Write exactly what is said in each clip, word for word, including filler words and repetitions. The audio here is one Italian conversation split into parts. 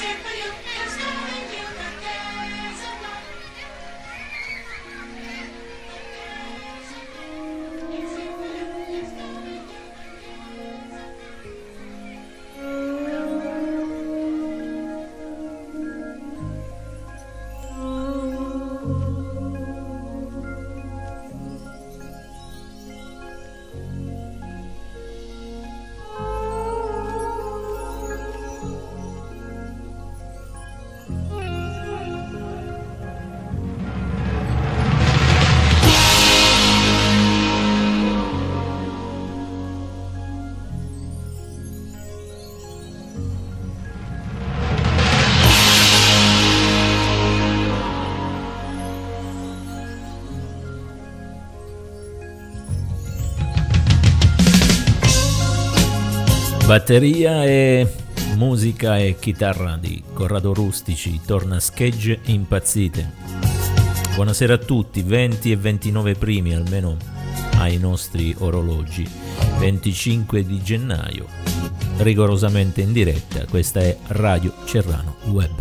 Batteria e musica e chitarra di Corrado Rustici, torna Schegge Impazzite. Buonasera a tutti, venti e ventinove primi almeno ai nostri orologi, venticinque di gennaio, rigorosamente in diretta. Questa è Radio Cerrano Web.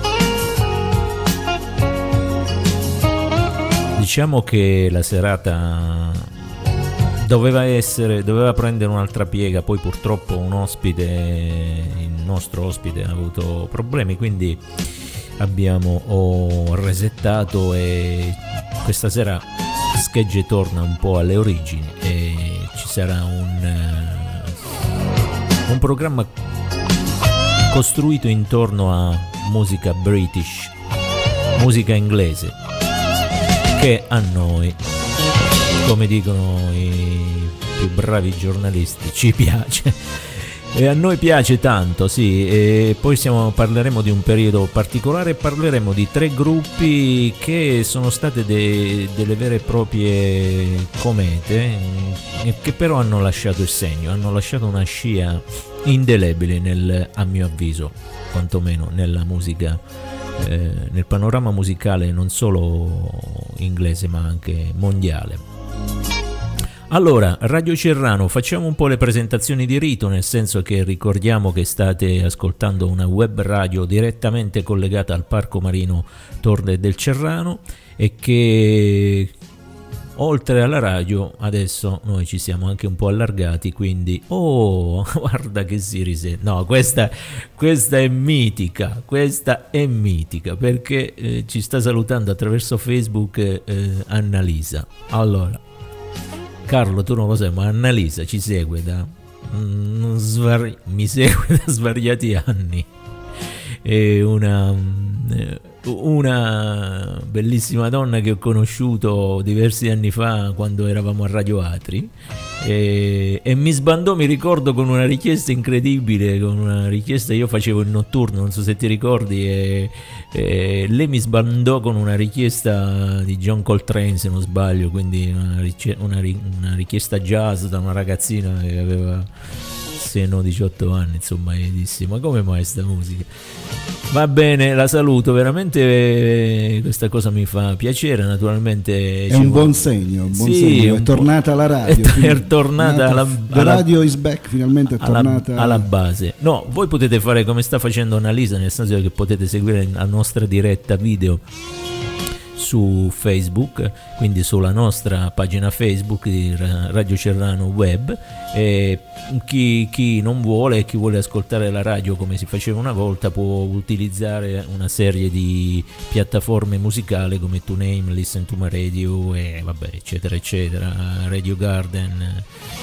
Diciamo che la serata doveva essere, doveva prendere un'altra piega, poi purtroppo un ospite, il nostro ospite ha avuto problemi, quindi abbiamo oh, resettato e questa sera Schegge torna un po' alle origini e ci sarà un, uh, un programma costruito intorno a musica british, musica inglese, che a noi, come dicono i più bravi giornalisti, ci piace. E a noi piace tanto, sì. E poi siamo, parleremo di un periodo particolare, parleremo di tre gruppi che sono state de, delle vere e proprie comete, e che però hanno lasciato il segno, hanno lasciato una scia indelebile nel, a mio avviso, quantomeno nella musica, eh, nel panorama musicale non solo inglese ma anche mondiale. Allora, Radio Cerrano, facciamo un po' le presentazioni di rito, nel senso che ricordiamo che state ascoltando una web radio direttamente collegata al Parco Marino Torre del Cerrano e che oltre alla radio adesso noi ci siamo anche un po' allargati, quindi oh, guarda che si risente. No, questa, questa è mitica, questa è mitica perché eh, ci sta salutando attraverso Facebook eh, Annalisa. Allora, Carlo, tu non lo sai, ma Annalisa ci segue da mm, svar- mi segue da svariati anni. È una, una bellissima donna che ho conosciuto diversi anni fa quando eravamo a Radio Atri e, e mi sbandò, mi ricordo, con una richiesta incredibile, con una richiesta, io facevo il notturno, non so se ti ricordi, e, e lei mi sbandò con una richiesta di John Coltrane, se non sbaglio, quindi una, una, una richiesta jazz da una ragazzina che aveva se no diciotto anni, insomma, e dissi: ma come mai sta musica? Va bene, la saluto, veramente eh, questa cosa mi fa piacere, naturalmente è un buon segno, un buon sì, segno. Un è tornata alla radio, è, è tornata alla, la radio is back, finalmente è alla, tornata alla base. No, voi potete fare come sta facendo Annalisa, nel senso che potete seguire la nostra diretta video su Facebook, quindi sulla nostra pagina Facebook di Radio Cerrano Web, e chi, chi non vuole, chi vuole ascoltare la radio come si faceva una volta, può utilizzare una serie di piattaforme musicali come TuneIn, Listen to My Radio e vabbè eccetera eccetera, Radio Garden.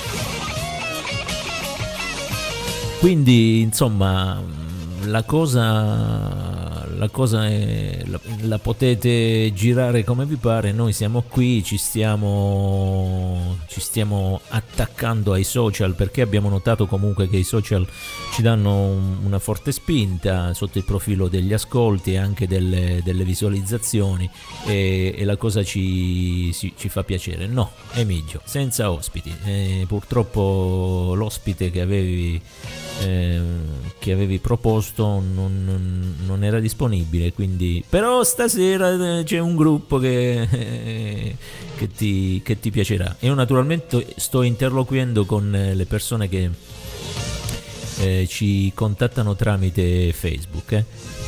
Quindi insomma la cosa la cosa è, la, la potete girare come vi pare. Noi siamo qui, ci stiamo ci stiamo attaccando ai social, perché abbiamo notato comunque che i social ci danno un, una forte spinta sotto il profilo degli ascolti e anche delle, delle visualizzazioni, e, e la cosa ci, ci, ci fa piacere. No, Emigio, senza ospiti, eh, purtroppo l'ospite che avevi eh, che avevi proposto non, non, non era disponibile, quindi però stasera c'è un gruppo che, eh, che, ti, che ti piacerà. Io naturalmente sto interloquendo con le persone che eh, ci contattano tramite Facebook, eh.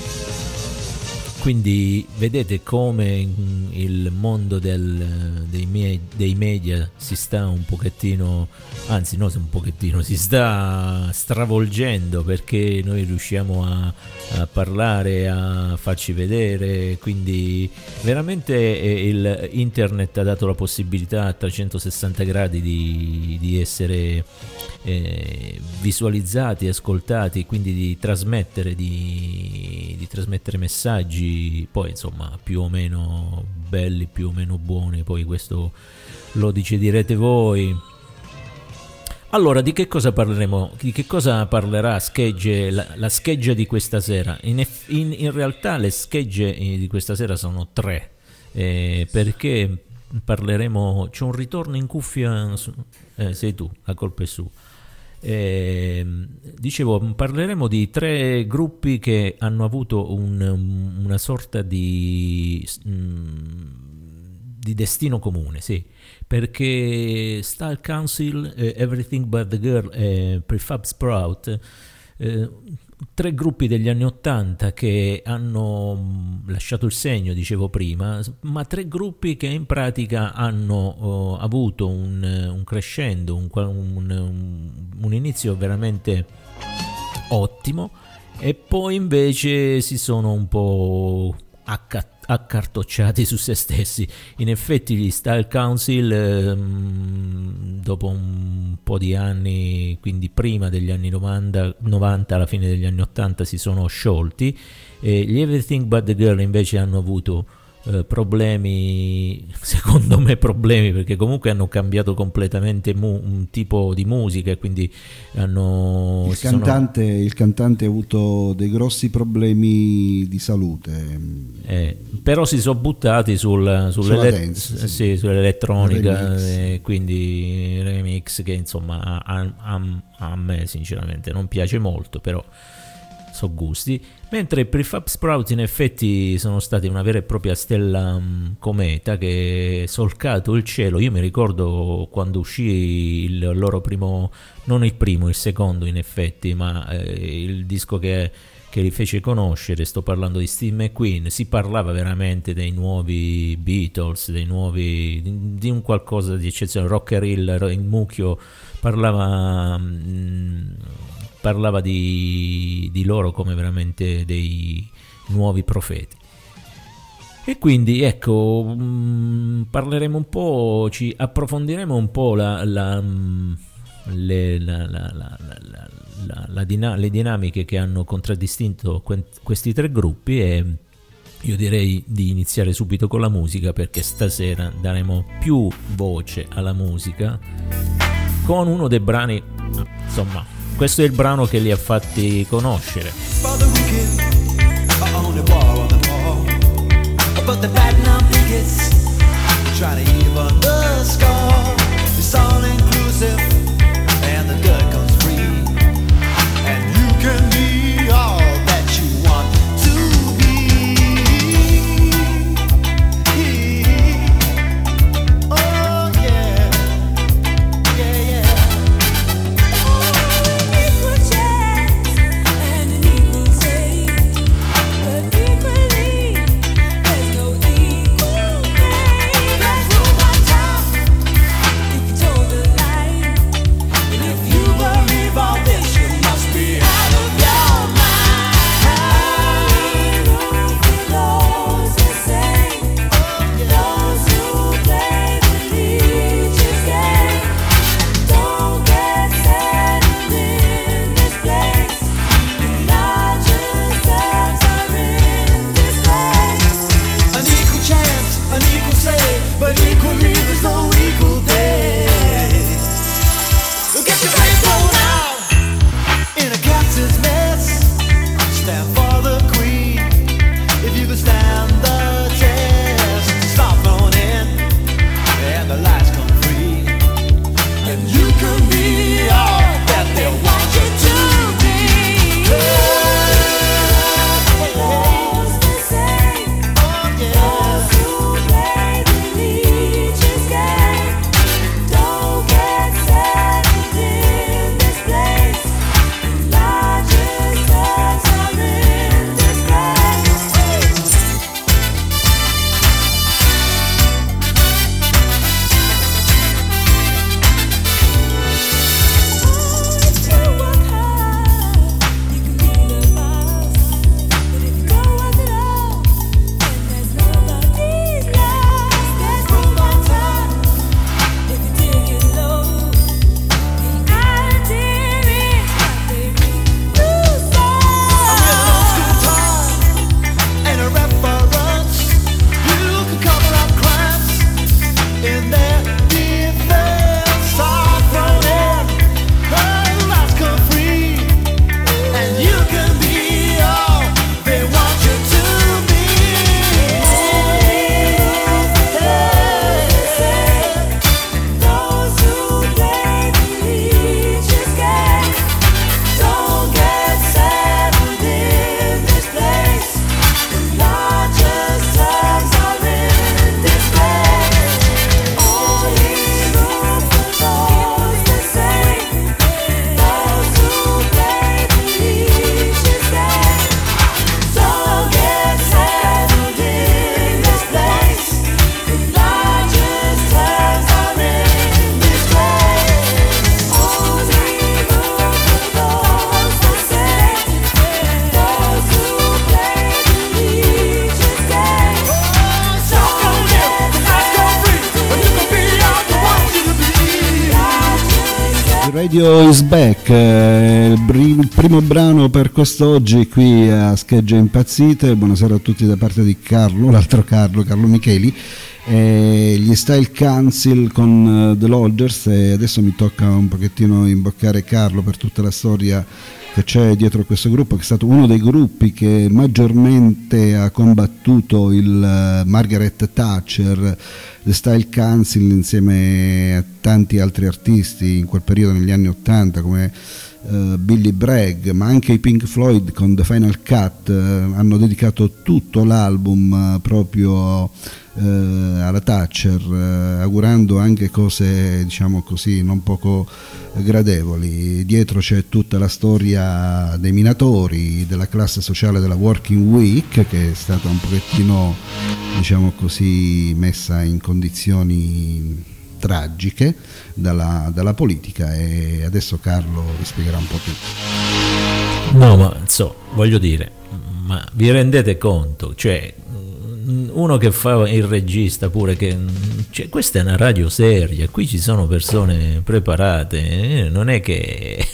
Quindi vedete come il mondo del, dei, miei, dei media si sta un pochettino, anzi no, un pochettino, si sta stravolgendo, perché noi riusciamo a, a parlare, a farci vedere, quindi veramente il internet ha dato la possibilità a trecentosessanta gradi di, di essere eh, visualizzati, ascoltati, quindi di trasmettere, di, di trasmettere messaggi, poi insomma più o meno belli, più o meno buoni, poi questo lo deciderete voi. Allora, di che cosa parleremo? Di che cosa parlerà schegge, la, la scheggia di questa sera? In, in, in realtà le schegge di questa sera sono tre, eh, perché parleremo, c'è un ritorno in cuffia, eh, sei tu, la colpa è sua. Eh, dicevo, parleremo di tre gruppi che hanno avuto un, una sorta di, di destino comune, sì, perché Style Council, eh, Everything But The Girl e Prefab Sprout, eh, tre gruppi degli anni ottanta che hanno lasciato il segno, dicevo prima, ma tre gruppi che in pratica hanno oh, avuto un, un crescendo, un, un, un inizio veramente ottimo, e poi invece si sono un po' accattati, accartocciati su se stessi. In effetti gli Style Council ehm, dopo un po' di anni, quindi prima degli anni novanta, novanta alla fine degli anni ottanta, si sono sciolti, e gli Everything But The Girl invece hanno avuto eh, problemi, secondo me problemi, perché comunque hanno cambiato completamente mu- un tipo di musica, e quindi hanno il cantante, sono... il cantante ha avuto dei grossi problemi di salute, eh, però si sono buttati sul, sulle dance, sì. Sì, sull'elettronica, e quindi remix che insomma a, a, a me sinceramente non piace molto, però so gusti. Mentre i Prefab Sprout in effetti sono stati una vera e propria stella um, cometa che ha solcato il cielo. Io mi ricordo quando uscì il loro primo, non il primo, il secondo in effetti, ma eh, il disco che, che li fece conoscere, sto parlando di Steve McQueen. Si parlava veramente dei nuovi Beatles, dei nuovi, di, di un qualcosa di eccezionale. Rockerill, il mucchio parlava... Mh, parlava di, di loro come veramente dei nuovi profeti. E quindi ecco, mh, parleremo un po', ci approfondiremo un po' la, la, le, la, la, la, la, la, la dina- le dinamiche che hanno contraddistinto que- questi tre gruppi, e io direi di iniziare subito con la musica, perché stasera daremo più voce alla musica con uno dei brani, insomma, questo è il brano che li ha fatti conoscere. Let's move on time. Radio is back, eh, il, br- il primo brano per quest'oggi qui a Schegge Impazzite. Buonasera a tutti da parte di Carlo, l'altro Carlo, Carlo Micheli, eh, gli Style Council con uh, The Lodgers, e adesso mi tocca un pochettino imboccare Carlo per tutta la storia che c'è dietro questo gruppo, che è stato uno dei gruppi che maggiormente ha combattuto il uh, Margaret Thatcher, The Style Council, insieme a tanti altri artisti in quel periodo negli anni ottanta come uh, Billy Bragg, ma anche i Pink Floyd con The Final Cut uh, hanno dedicato tutto l'album uh, proprio Uh, alla Thatcher, uh, augurando anche cose, diciamo così, non poco gradevoli. Dietro c'è tutta la storia dei minatori, della classe sociale della Working Week, che è stata un pochettino, diciamo così, messa in condizioni tragiche dalla, dalla politica, e adesso Carlo vi spiegherà un po' tutto. No, ma so, voglio dire, ma vi rendete conto? Cioè, uno che fa il regista pure, che cioè, questa è una radio seria, qui ci sono persone preparate, non è che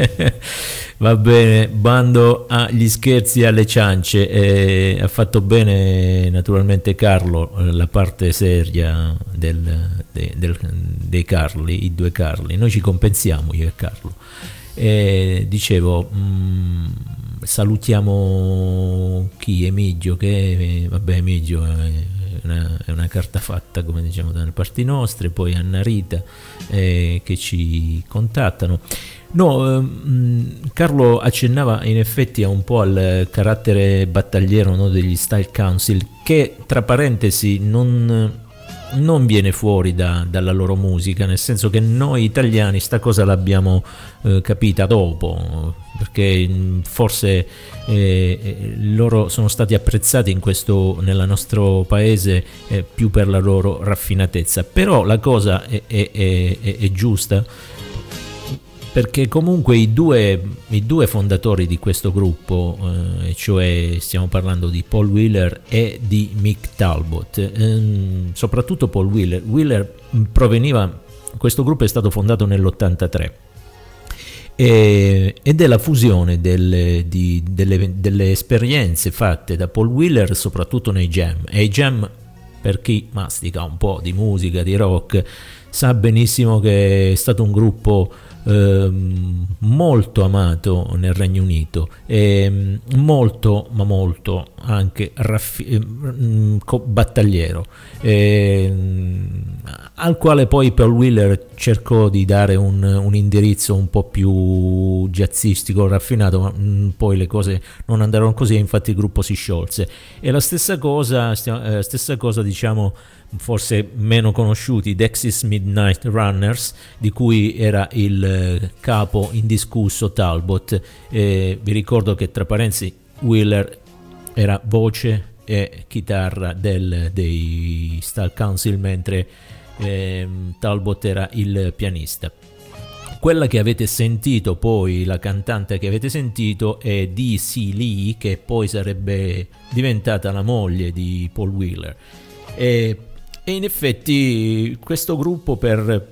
va bene, bando agli scherzi e alle ciance. Eh, ha fatto bene naturalmente Carlo la parte seria del, de, del, dei Carli, i due Carli, noi ci compensiamo io e Carlo. Eh, dicevo, mh, salutiamo chi? Emigio, che vabbè, Emigio è una, è una carta fatta, come diciamo dalle parti nostre, poi Anna Rita, eh, che ci contattano. No, ehm, Carlo accennava in effetti a un po' al carattere battagliero, no, degli Style Council, che tra parentesi non non viene fuori da, dalla loro musica, nel senso che noi italiani sta cosa l'abbiamo eh, capita dopo, perché mh, forse eh, loro sono stati apprezzati in questo, nel nostro paese, eh, più per la loro raffinatezza, però la cosa è, è, è, è, è giusta, perché comunque i due, i due fondatori di questo gruppo, eh, cioè stiamo parlando di Paul Wheeler e di Mick Talbot, ehm, soprattutto Paul Wheeler. Wheeler proveniva, questo gruppo è stato fondato nell'ottantatré, e, ed è la fusione delle, di, delle, delle esperienze fatte da Paul Wheeler soprattutto nei jam, e i jam, per chi mastica un po' di musica, di rock, sa benissimo che è stato un gruppo Eh, molto amato nel Regno Unito, e molto ma molto anche raffi- eh, battagliero, eh, al quale poi Paul Wheeler cercò di dare un, un indirizzo un po' più jazzistico, raffinato, ma mh, poi le cose non andarono così, infatti il gruppo si sciolse. E la stessa cosa, eh, stessa cosa diciamo, forse meno conosciuti, Dexys Midnight Runners, di cui era il capo indiscusso Talbot. Eh, vi ricordo che tra parentesi Wheeler era voce e chitarra del, dei Style Council, mentre eh, Talbot era il pianista. Quella che avete sentito poi, la cantante che avete sentito, è Dee C. Lee, che poi sarebbe diventata la moglie di Paul Wheeler. E E in effetti questo gruppo, per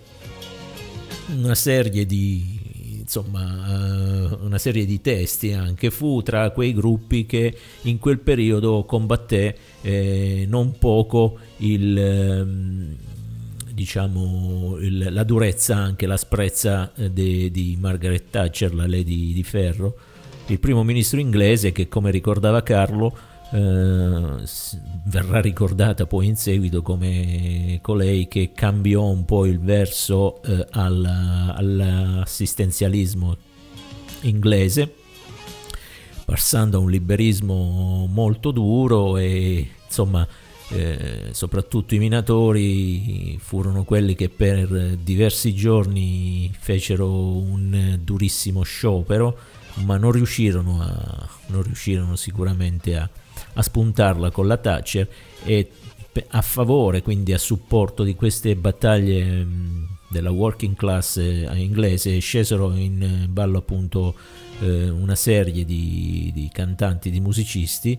una serie di insomma una serie di testi anche, fu tra quei gruppi che in quel periodo combatté eh, non poco il ehm, diciamo il, la durezza, anche l'asprezza eh, de, di Margaret Thatcher, la Lady di Ferro, il primo ministro inglese, che, come ricordava Carlo, Uh, verrà ricordata poi in seguito come colei che cambiò un po' il verso uh, alla, all'assistenzialismo inglese, passando a un liberismo molto duro, e insomma eh, soprattutto i minatori furono quelli che per diversi giorni fecero un durissimo sciopero, ma non riuscirono a non riuscirono sicuramente a a spuntarla con la Thatcher, e a favore, quindi a supporto di queste battaglie della working class inglese, scesero in ballo appunto eh, una serie di, di cantanti, di musicisti,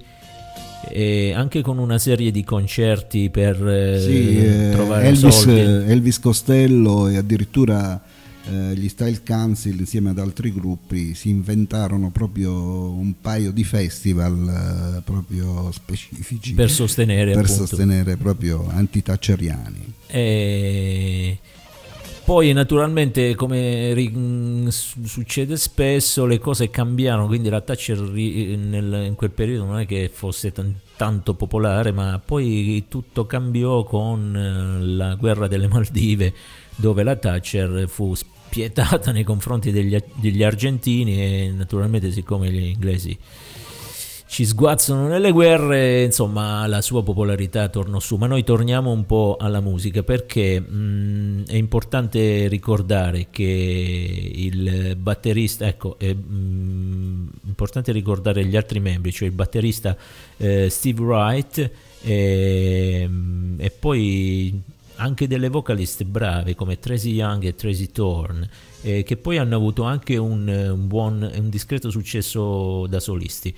e anche con una serie di concerti per eh, sì, trovare Elvis, soldi. Elvis Costello, e addirittura eh, gli Style Council insieme ad altri gruppi si inventarono proprio un paio di festival eh, proprio specifici per sostenere, per appunto, sostenere proprio anti-thatcheriani. E poi naturalmente, come ri- succede spesso, le cose cambiarono, quindi la Thatcher ri- nel, in quel periodo non è che fosse t- tanto popolare, ma poi tutto cambiò con eh, la guerra delle Maldive, dove la Thatcher fu spietata nei confronti degli, degli argentini, e naturalmente, siccome gli inglesi ci sguazzano nelle guerre, insomma, la sua popolarità tornò su. Ma noi torniamo un po' alla musica, perché mh, è importante ricordare che il batterista, ecco, è mh, importante ricordare gli altri membri, cioè il batterista eh, Steve Wright e, e poi anche delle vocaliste brave come Tracy Young e Tracy Thorn, eh, che poi hanno avuto anche un, un buon, un discreto successo da solisti.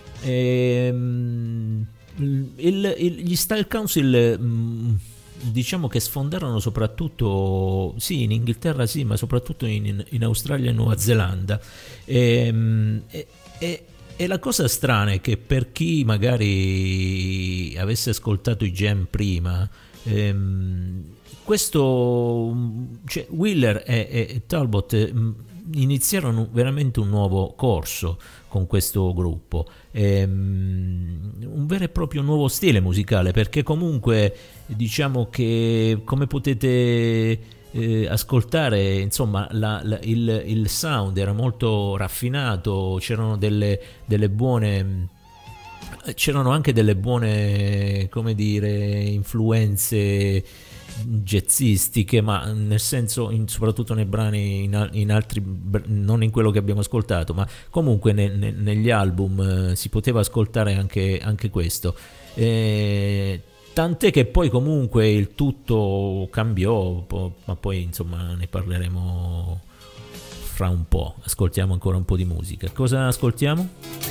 Ehm, il, il, gli Style Council mh, diciamo che sfondarono soprattutto sì in Inghilterra, sì, ma soprattutto in, in Australia e Nuova Zelanda. Ehm, e, e, e la cosa strana è che, per chi magari avesse ascoltato i Jam prima, ehm, questo, cioè Wheeler e, e Talbot mh, iniziarono veramente un nuovo corso con questo gruppo, ehm, un vero e proprio nuovo stile musicale, perché comunque diciamo che, come potete eh, ascoltare, insomma, la, la, il, il sound era molto raffinato, c'erano delle, delle buone c'erano anche delle buone, come dire, influenze jazzistiche, ma nel senso, in, soprattutto nei brani, in, in altri, non in quello che abbiamo ascoltato, ma comunque ne, ne, negli album eh, si poteva ascoltare anche, anche questo, eh, tant'è che poi comunque il tutto cambiò, po- ma poi insomma ne parleremo fra un po'. Ascoltiamo ancora un po' di musica. Cosa ascoltiamo?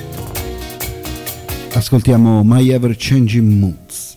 Ascoltiamo My Ever Changing Moods.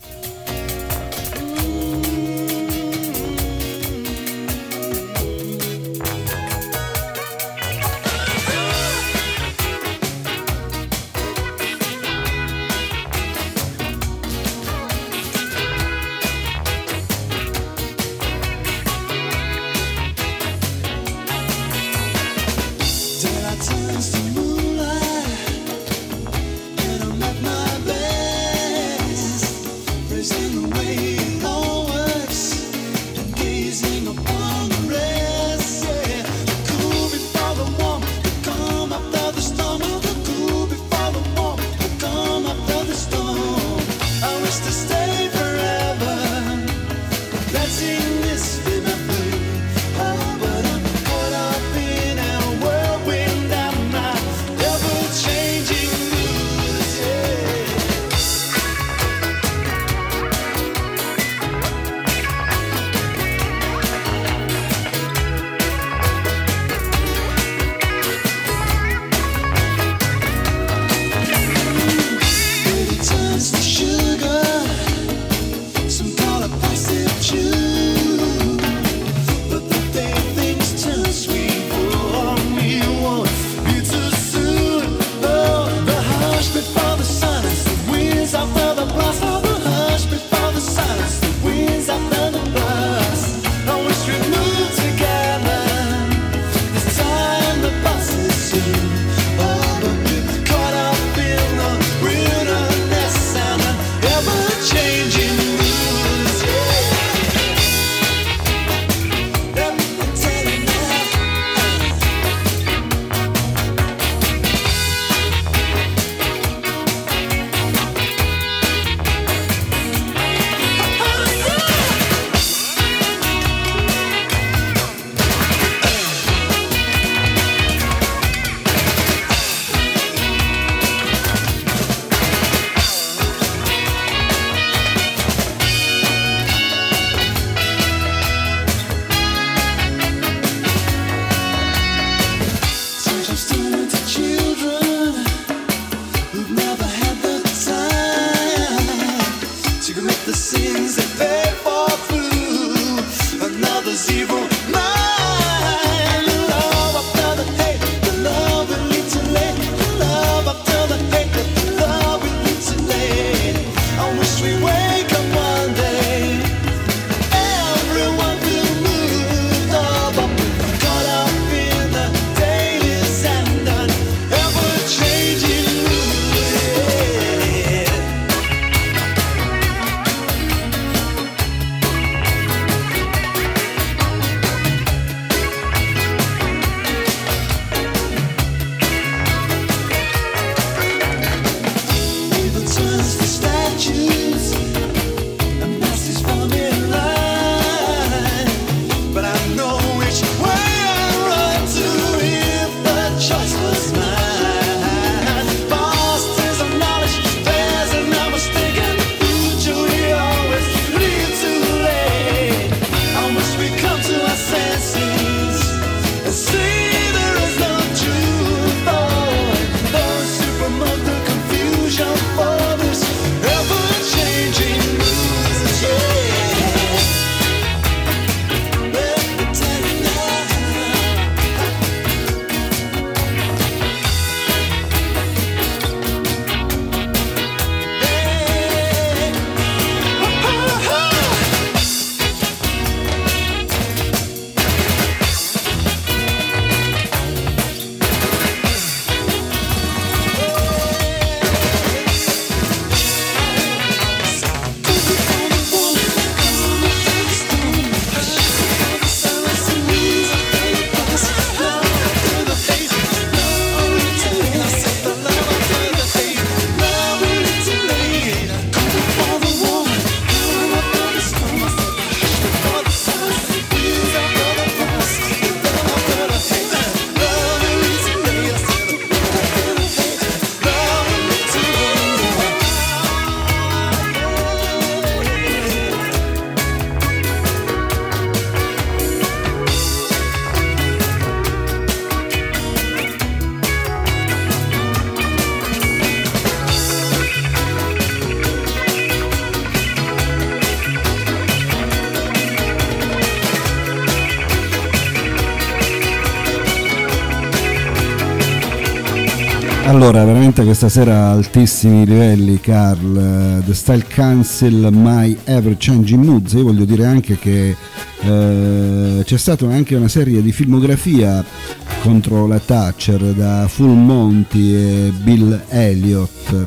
Allora, veramente questa sera altissimi livelli, Carl. The Style Council, My Ever Changing Moods. Io voglio dire anche che eh, c'è stata anche una serie di filmografia contro la Thatcher da Full Monty e Bill Elliott.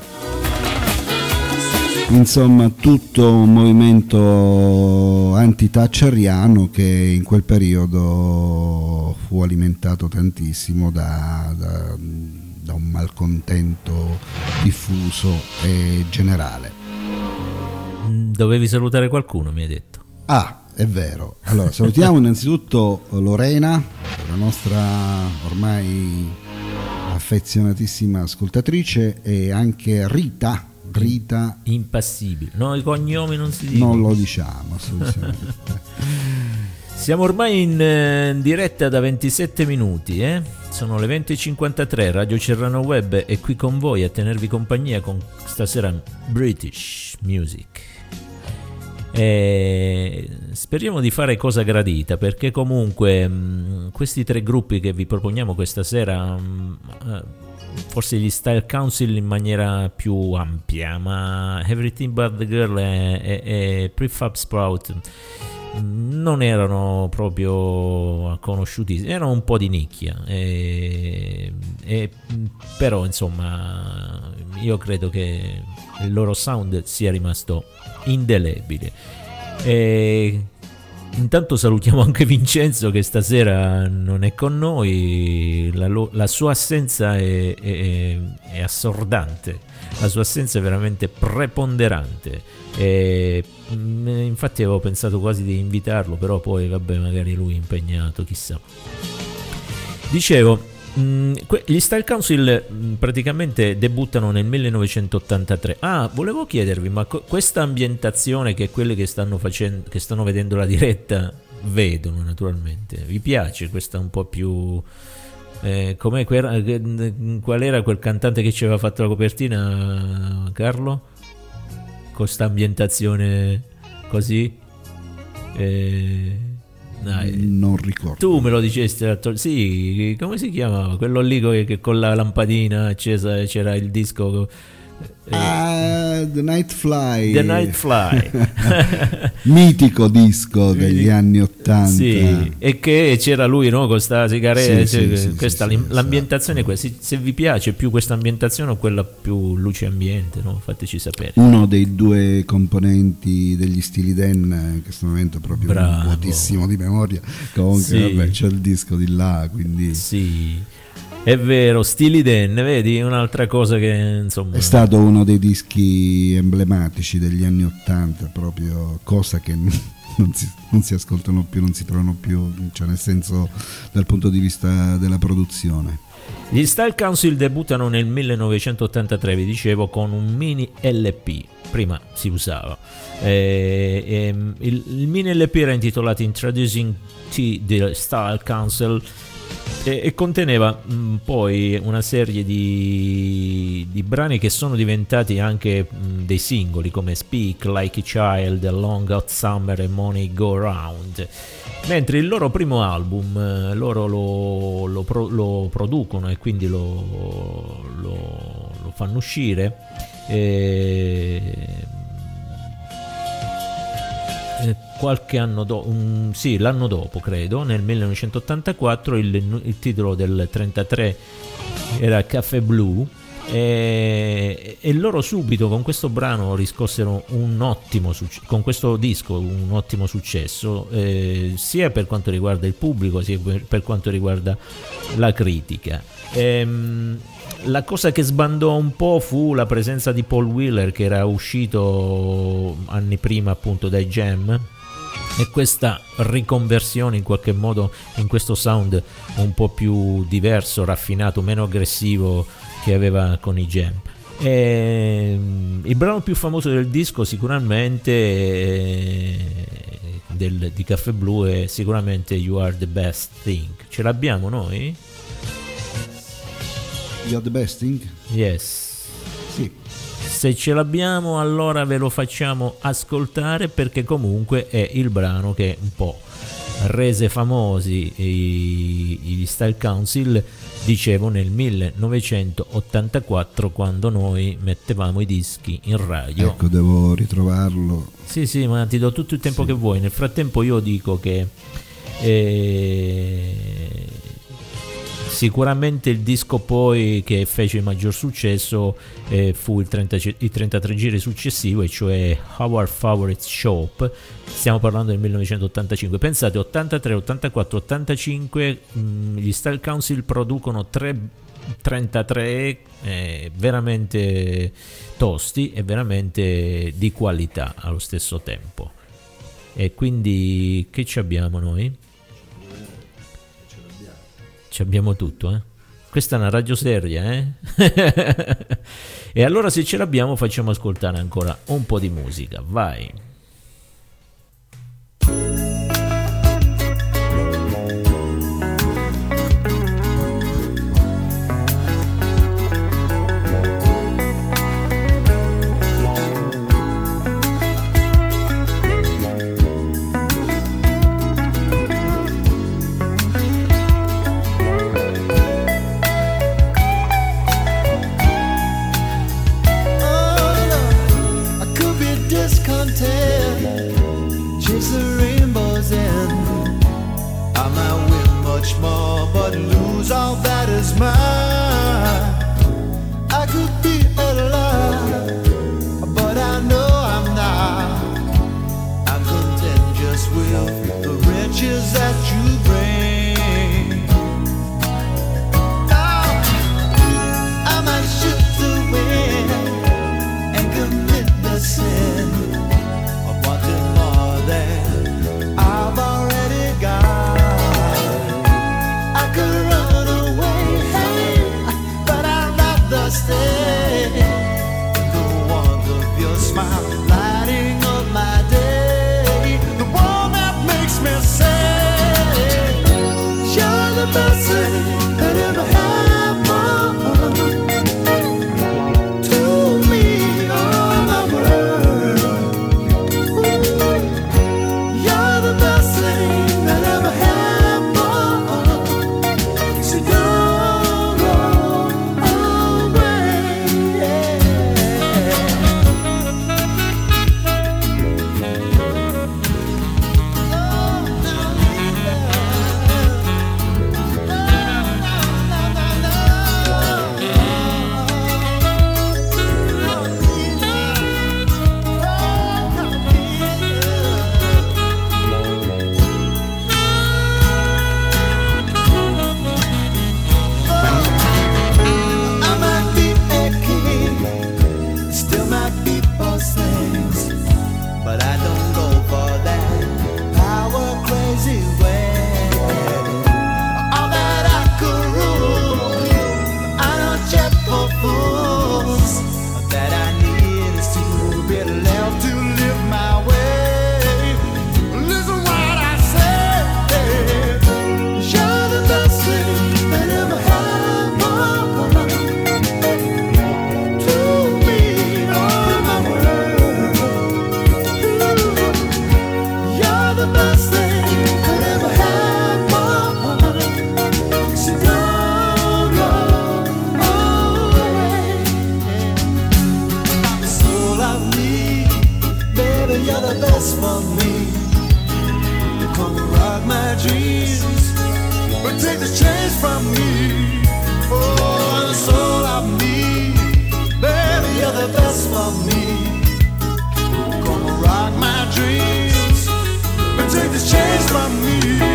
Insomma, tutto un movimento anti-thatcheriano che in quel periodo fu alimentato tantissimo da, da, da un malcontento diffuso e generale. Dovevi salutare qualcuno, mi hai detto. Ah, è vero. Allora, salutiamo innanzitutto Lorena, la nostra ormai affezionatissima ascoltatrice, e anche Rita. Rita Impassibile. No, i cognomi non si dicono. Non lo diciamo assolutamente. Siamo ormai in eh, diretta da ventisette minuti, eh? Sono le venti e cinquantatré, Radio Cerrano Web è qui con voi a tenervi compagnia con stasera British Music. E speriamo di fare cosa gradita, perché comunque mh, questi tre gruppi che vi proponiamo questa sera, mh, forse gli Style Council in maniera più ampia, ma Everything But The Girl e, e, e Prefab Sprout non erano proprio conosciuti, erano un po' di nicchia, e, e, però insomma io credo che il loro sound sia rimasto indelebile. E intanto salutiamo anche Vincenzo, che stasera non è con noi. La, la sua assenza è, è, è assordante, la sua assenza è veramente preponderante, e infatti avevo pensato quasi di invitarlo, però poi vabbè, magari lui è impegnato, chissà. Dicevo, gli Style Council praticamente debuttano nel millenovecentottantatré. Ah, volevo chiedervi, ma questa ambientazione che quelle che stanno facendo, che stanno vedendo la diretta vedono naturalmente, vi piace questa un po' più eh, com'è, qual era quel cantante che ci aveva fatto la copertina, Carlo? Questa ambientazione così eh, dai, non ricordo. Tu me lo dicesti, sì, come si chiamava quello lì che con la lampadina accesa c'era il disco? Ah, The Night Fly. The Night Fly. Mitico disco degli anni ottanta. Sì, e che c'era lui, no, con questa sigaretta, sì, cioè, sì, questa, sì, l'ambientazione esatto. è questa. Se vi piace più questa ambientazione o quella più luce ambiente, no? Fateci sapere. Uno dei due componenti degli Steely Dan in questo momento proprio Bravo. vuotissimo di memoria. Comunque Sì. vabbè, c'è il disco di là, quindi sì. È vero, Steely Dan, vedi, un'altra cosa che insomma è stato uno dei dischi emblematici degli anni ottanta, proprio cosa che non si, non si ascoltano più, non si trovano più, cioè nel senso dal punto di vista della produzione. Gli Style Council debuttano nel millenovecentottantatré, vi dicevo, con un mini L P. Prima si usava e, e, il, il mini L P era intitolato Introducing the Style Council e, e conteneva mh, poi una serie di, di brani che sono diventati anche mh, dei singoli, come Speak Like a Child, Long Hot Summer e Money Go Round. Mentre il loro primo album loro lo, lo, pro, lo producono e quindi lo, lo, lo fanno uscire e, qualche anno dopo, um, sì, l'anno dopo credo, nel millenovecentottantaquattro. Il, il titolo del trentatré era Café Blue. E, e loro subito con questo brano riscossero un ottimo successo, con questo disco un ottimo successo, eh, sia per quanto riguarda il pubblico sia per, per quanto riguarda la critica. Ehm, la cosa che sbandò un po' fu la presenza di Paul Wheeler, che era uscito anni prima appunto dai Jam, e questa riconversione in qualche modo in questo sound un po' più diverso, raffinato, meno aggressivo che aveva con i Jam. E il brano più famoso del disco sicuramente del, di Café Blue è sicuramente You Are the Best Thing. Ce l'abbiamo noi? You Are the Best Thing? Yes. Sì. Se ce l'abbiamo allora ve lo facciamo ascoltare, perché comunque è il brano che un po' rese famosi i, gli Style Council, dicevo, nel millenovecentottantaquattro, quando noi mettevamo i dischi in radio. Ecco, devo ritrovarlo. Sì, sì, ma ti do tutto il tempo sì. che vuoi. Nel frattempo io dico che eh, sicuramente il disco poi che fece il maggior successo eh, fu il, trenta, il trentatré giri successivo, e cioè Our Favorite Shop. Stiamo parlando del millenovecentottantacinque. Pensate, ottantatré, ottantaquattro, ottantacinque, mh, gli Style Council producono tre trentatré eh, veramente tosti e veramente di qualità allo stesso tempo. E quindi che ci abbiamo noi? Ci abbiamo tutto, eh? Questa è una radio seria, eh? E allora, se ce l'abbiamo, facciamo ascoltare ancora un po' di musica, vai. Chase the rainbows in. I might win much more, but lose all that is mine. I could be alive, but I know I'm not. I'm content just with the riches that you bring. Oh, I might shoot the wind and commit the sin of wanting more than I've already got. I could run away, but I'd rather stay in the warmth of your smile, lighting up my day, the one that makes me say you're the best thing that ever happened to me, oh my world. You're the best thing that ever happened, so don't go away. I might be a king, still might be most things, but I don't go for that power crazy way. All that I could rule, I don't check for fools. That I need is to be left to live my way. Listen what I say, you're the best thing that ever happened to me, oh my world. You're the best thing that ever happened, so don't go away. I'm the soul of me, baby, you're the best for me. Come and rock my dreams, but take the chains from me. Oh, the soul of me, baby, you're the best for me. Come and rock my dreams, but take the chains from me.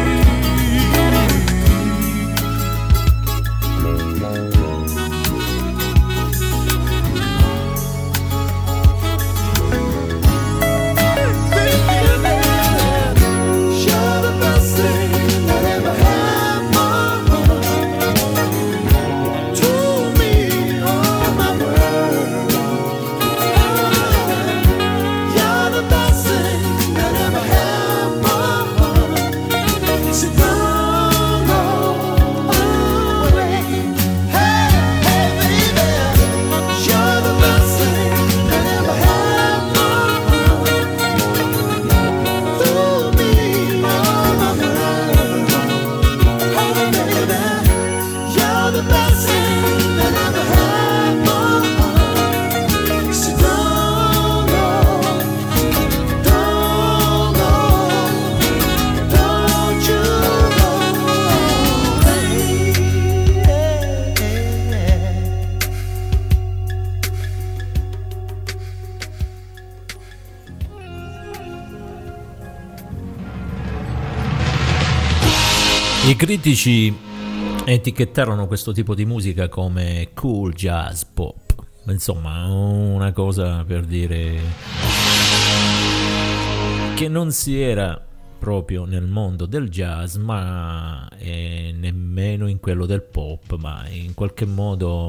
You're the best thing that ever happened to me, oh my world. You're the best thing that ever happened I critici etichettarono questo tipo di musica come cool jazz pop, insomma una cosa per dire che non si era proprio nel mondo del jazz, ma eh, nemmeno in quello del pop, ma in qualche modo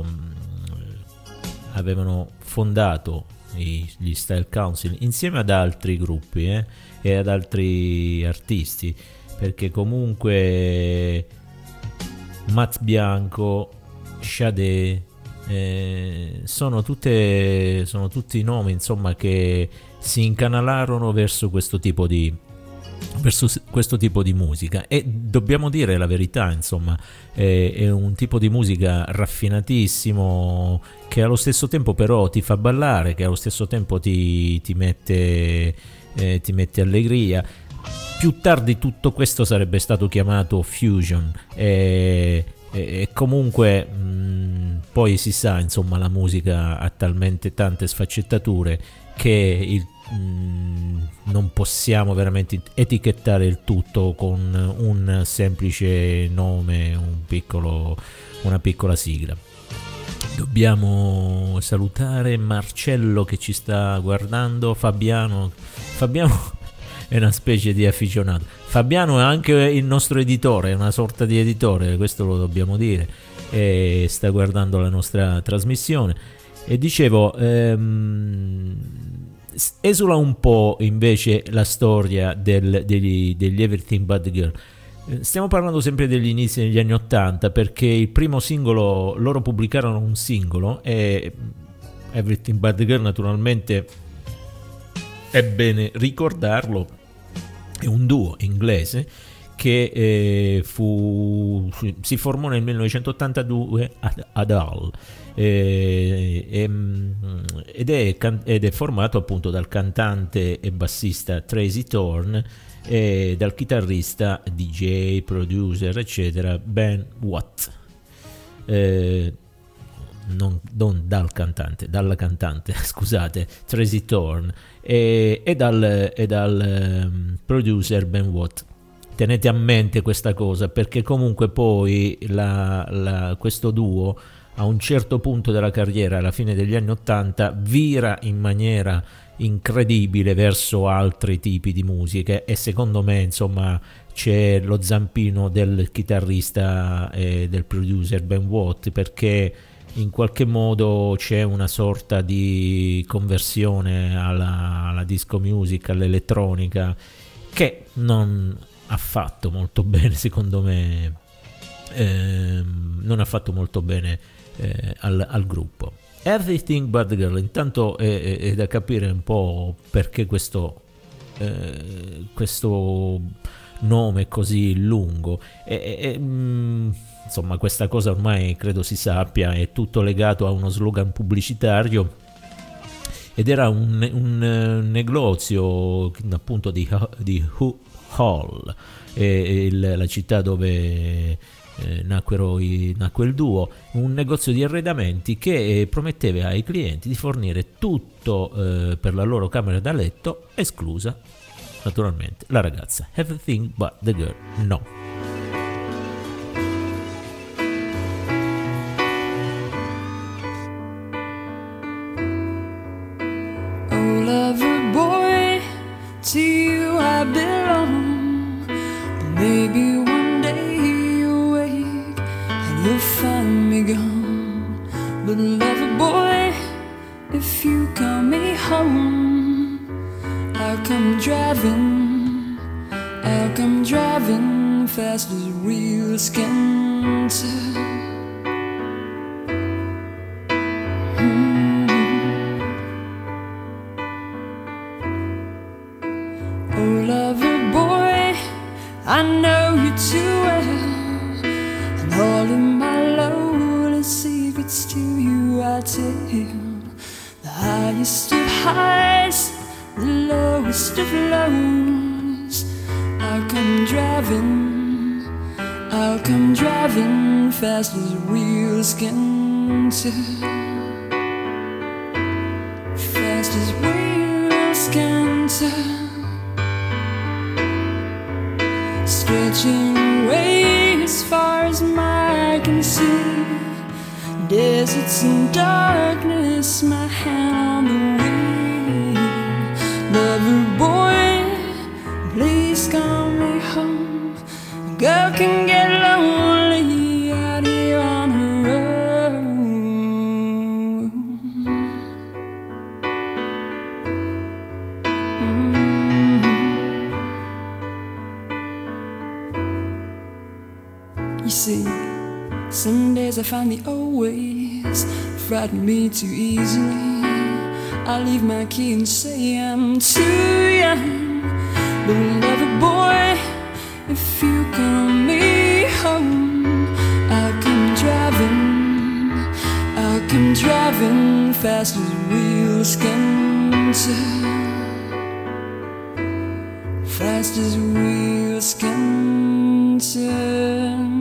mh, avevano fondato i, gli Style Council insieme ad altri gruppi eh, e ad altri artisti, perché comunque Matt Bianco, Sade, eh, sono tutte sono tutti nomi insomma che si incanalarono verso questo tipo di verso questo tipo di musica, e dobbiamo dire la verità, insomma è, è un tipo di musica raffinatissimo che allo stesso tempo però ti fa ballare, che allo stesso tempo ti, ti mette eh, ti mette allegria. Più tardi tutto questo sarebbe stato chiamato fusion e, e, e comunque mh, poi si sa, insomma la musica ha talmente tante sfaccettature che il, mh, non possiamo veramente etichettare il tutto con un semplice nome, un piccolo, una piccola sigla. Dobbiamo salutare Marcello che ci sta guardando, Fabiano Fabiano è una specie di afficionato. Fabiano è anche il nostro editore, è una sorta di editore, questo lo dobbiamo dire, e sta guardando la nostra trasmissione. E dicevo, ehm, esula un po' invece la storia del, degli, degli Everything But The Girl. Stiamo parlando sempre degli inizi degli anni ottanta, perché il primo singolo, loro pubblicarono un singolo e Everything But The Girl naturalmente è bene ricordarlo, è un duo inglese che eh, fu, si formò nel millenovecentottantadue ad, ad Hull eh, e, ed, è, ed è formato appunto dal cantante e bassista Tracy Thorn e dal chitarrista, D J, producer eccetera Ben Watt. eh, Non, non dal cantante, dalla cantante, scusate, Tracy Thorn e, e dal, e dal um, producer Ben Watt. Tenete a mente questa cosa, perché comunque poi la, la, questo duo a un certo punto della carriera, alla fine degli anni ottanta, vira in maniera incredibile verso altri tipi di musiche, e secondo me insomma c'è lo zampino del chitarrista e del producer Ben Watt, perché in qualche modo c'è una sorta di conversione alla, alla disco music, all'elettronica, che non ha fatto molto bene, secondo me, eh, non ha fatto molto bene eh, al, al gruppo. Everything But The Girl, intanto è, è, è da capire un po' perché questo, eh, questo nome così lungo. E, e, mh, insomma questa cosa ormai credo si sappia, è tutto legato a uno slogan pubblicitario, ed era un, un negozio appunto di, di Hull, il, la città dove eh, nacquero i, nacque il duo, un negozio di arredamenti che prometteva ai clienti di fornire tutto eh, per la loro camera da letto, esclusa naturalmente la ragazza. Everything But The Girl, no. To you I belong, but maybe one day you wake and you'll find me gone. But lover boy, if you call me home, I'll come driving, I'll come driving fast as wheels can turn. I know you too well, and all of my lonely secrets to you I tell. The highest of highs, the lowest of lows. I'll come driving, I'll come driving fast as wheels can turn. Fast as wheels can turn. Stretching away as far as my eye can see. Deserts and darkness, my hand on the wheel. Lover boy, please come me home. A girl can get lonely out here on her own. Mm-hmm. You see, some days I find the old ways frighten me too easily. I leave my key and say I'm too young. But lover boy, if you come me home, I'll come driving, I'll come driving fast as wheels can turn, fast as wheels can turn.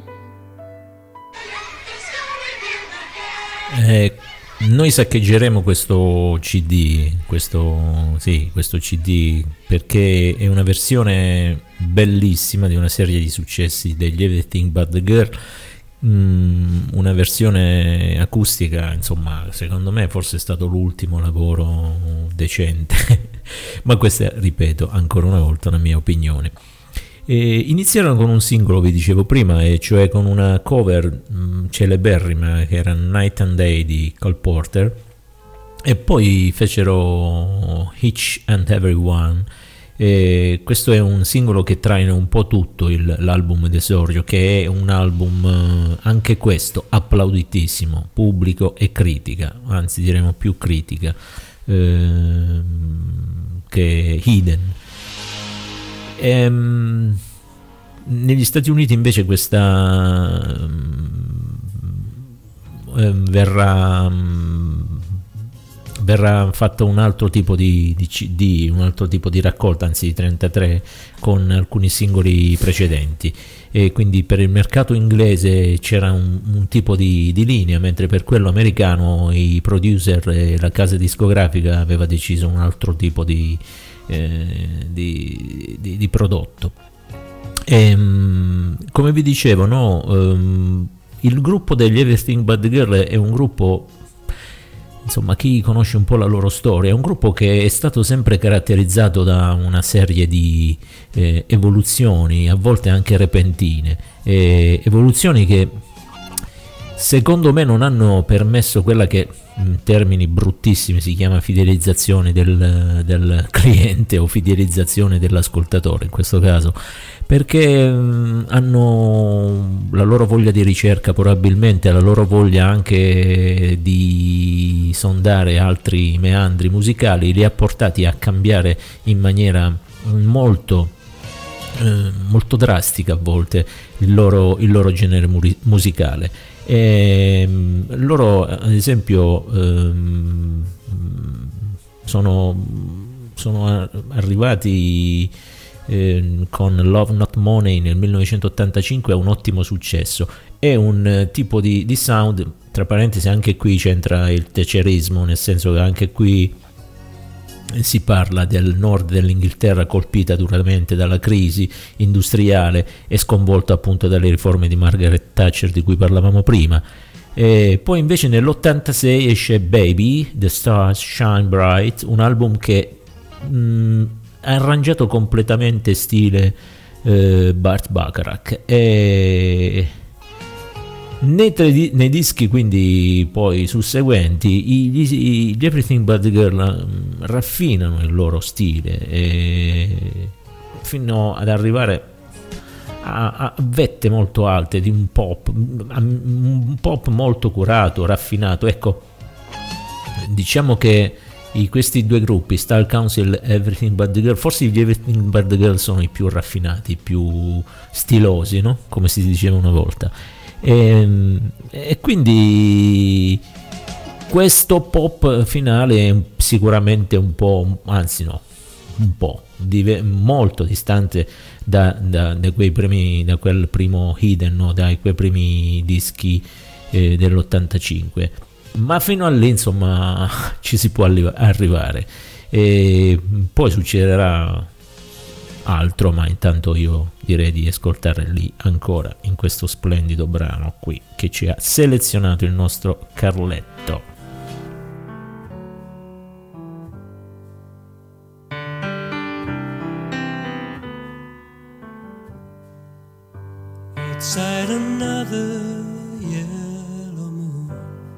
Eh, noi saccheggeremo questo C D, questo, sì, questo C D, perché è una versione bellissima di una serie di successi degli Everything But The Girl, mm, una versione acustica, insomma, secondo me forse è stato l'ultimo lavoro decente, ma questa, ripeto, ancora una volta una mia opinione. E iniziarono con un singolo, vi dicevo prima, e cioè con una cover mh, celeberrima che era Night and Day di Cole Porter, e poi fecero Each and Everyone. E questo è un singolo che traina un po' tutto il, l'album d'esordio, che è un album anche questo applauditissimo, pubblico e critica, anzi diremo più critica eh, che Hidden. Ehm, negli Stati Uniti invece questa eh, verrà verrà fatto un altro tipo di, di C D, un altro tipo di raccolta, anzi di trentatré, con alcuni singoli precedenti, e quindi per il mercato inglese c'era un, un tipo di, di linea, mentre per quello americano i producer e la casa discografica aveva deciso un altro tipo di Eh, di, di, di prodotto. E, come vi dicevo, no, um, il gruppo degli Everything But The Girl è un gruppo, insomma, chi conosce un po' la loro storia, è un gruppo che è stato sempre caratterizzato da una serie di eh, evoluzioni, a volte anche repentine, eh, evoluzioni che secondo me non hanno permesso quella che in termini bruttissimi si chiama fidelizzazione del, del cliente o fidelizzazione dell'ascoltatore in questo caso, perché mh, hanno la loro voglia di ricerca, probabilmente la loro voglia anche di sondare altri meandri musicali, li ha portati a cambiare in maniera molto eh, molto drastica a volte il loro, il loro genere muri- musicale. E loro ad esempio ehm, sono, sono arrivati eh, con Love Not Money nel millenovecentottantacinque a un ottimo successo. È un tipo di, di sound, tra parentesi anche qui c'entra il thatcherismo, nel senso che anche qui si parla del nord dell'Inghilterra colpita duramente dalla crisi industriale e sconvolto appunto dalle riforme di Margaret Thatcher di cui parlavamo prima. E poi invece nell'ottantasei esce Baby, The Stars Shine Bright, un album che mh, ha arrangiato completamente stile eh, Burt Bacharach, e Nei, tre, nei dischi quindi poi susseguenti gli Everything But The Girl um, raffinano il loro stile e fino ad arrivare a, a vette molto alte di un pop, un pop molto curato, raffinato. Ecco, diciamo che i, questi due gruppi, Style Council e Everything But The Girl, forse gli Everything But The Girl sono i più raffinati, i più stilosi, no? Come si diceva una volta. E, e quindi questo pop finale è sicuramente un po', anzi no, un po' div- molto distante da, da, da quei primi, da quel primo Hidden, no? Dai quei primi dischi eh, dell'ottantacinque, ma fino a lì insomma ci si può arri- arrivare, e poi succederà altro, ma intanto io direi di ascoltarli ancora in questo splendido brano qui che ci ha selezionato il nostro Carletto. Outside another yellow moon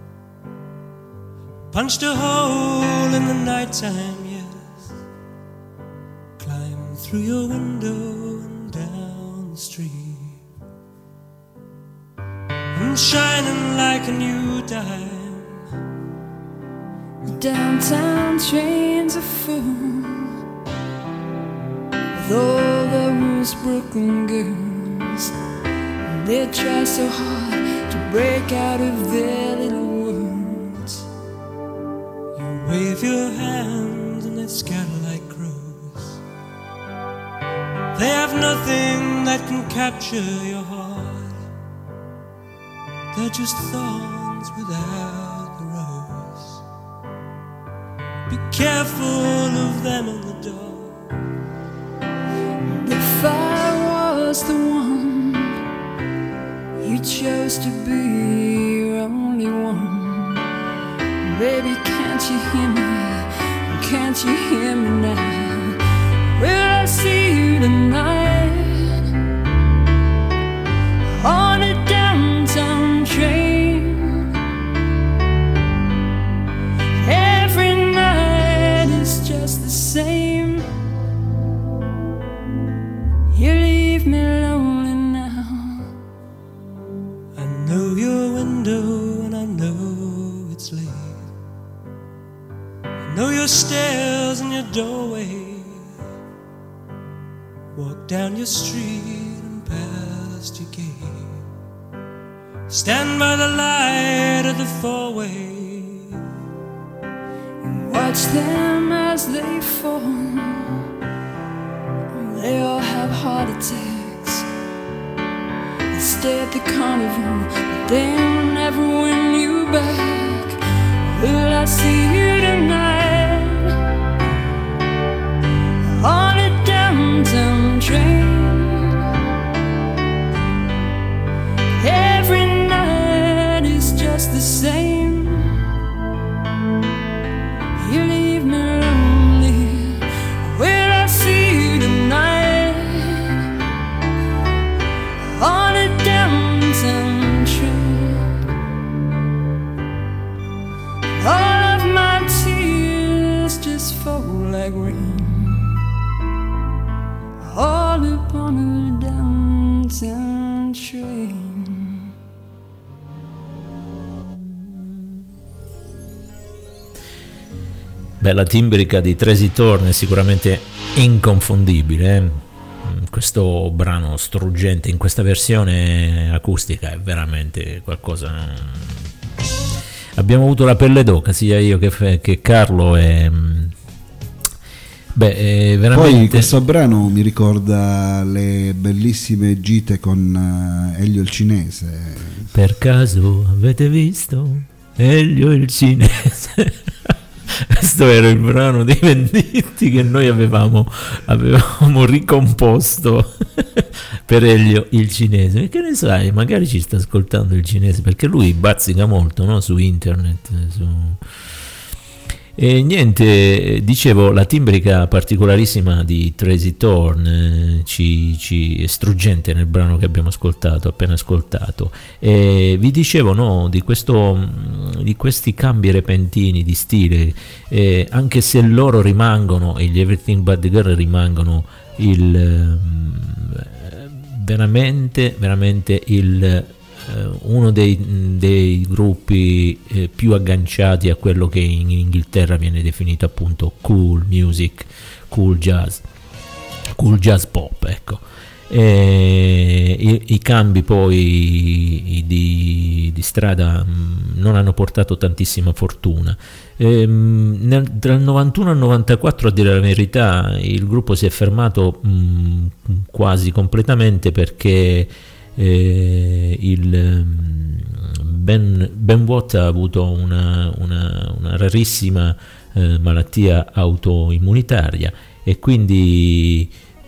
punched a hole in the nighttime, yes, climbed through your window and down the street, and shining like a new dime. Downtown trains are full with all those Brooklyn girls. They try so hard to break out of their little worlds. You wave your hands and they scatter like crows. They have nothing that can capture your heart. They're just thorns without the rose. Be careful of them in the dark. If I was the one you chose to be your only one, baby, can't you hear me? Can't you hear me now? Will I see you tonight on a downtown train? Every night is just the same. You leave me lonely now. I know your window and I know it's late. I know your stairs and your doorway. Walk down your street and past your gate. Stand by the light of the four-way. Watch them as they fall. They all have heart attacks. They stay at the carnival, but they'll never win you back. Will I see you tonight on a downtown train? Every night is just the same. You leave me lonely. Will I see you tonight on a downtown train? All of my tears just fall like rain, all upon a downtown train. Beh, la timbrica di Tracy Thorn è sicuramente inconfondibile, eh? Questo brano struggente in questa versione acustica è veramente qualcosa. Abbiamo avuto la pelle d'oca sia io che, che Carlo e beh, è veramente... Poi questo brano mi ricorda le bellissime gite con Elio il Cinese. Per caso avete visto Elio il Cinese? Questo era il brano dei Venditti che noi avevamo, avevamo ricomposto per Elio il Cinese. E che ne sai, magari ci sta ascoltando il cinese, perché lui bazzica molto, no? Su internet, su... E niente, dicevo, la timbrica particolarissima di Tracy Thorn eh, ci, ci è struggente nel brano che abbiamo ascoltato, appena ascoltato. E vi dicevo, no, di questo, di questi cambi repentini di stile, eh, anche se loro rimangono, e gli Everything But The Girl rimangono il eh, veramente, veramente il uno dei, dei gruppi eh, più agganciati a quello che in Inghilterra viene definito appunto cool music, cool jazz, cool jazz pop, ecco. E i, i cambi poi i, di, di strada mh, non hanno portato tantissima fortuna. E, mh, nel, dal novantuno al novantaquattro, a dire la verità, il gruppo si è fermato mh, quasi completamente perché Eh, il Ben, Ben Watt ha avuto una, una, una rarissima eh, malattia autoimmunitaria e quindi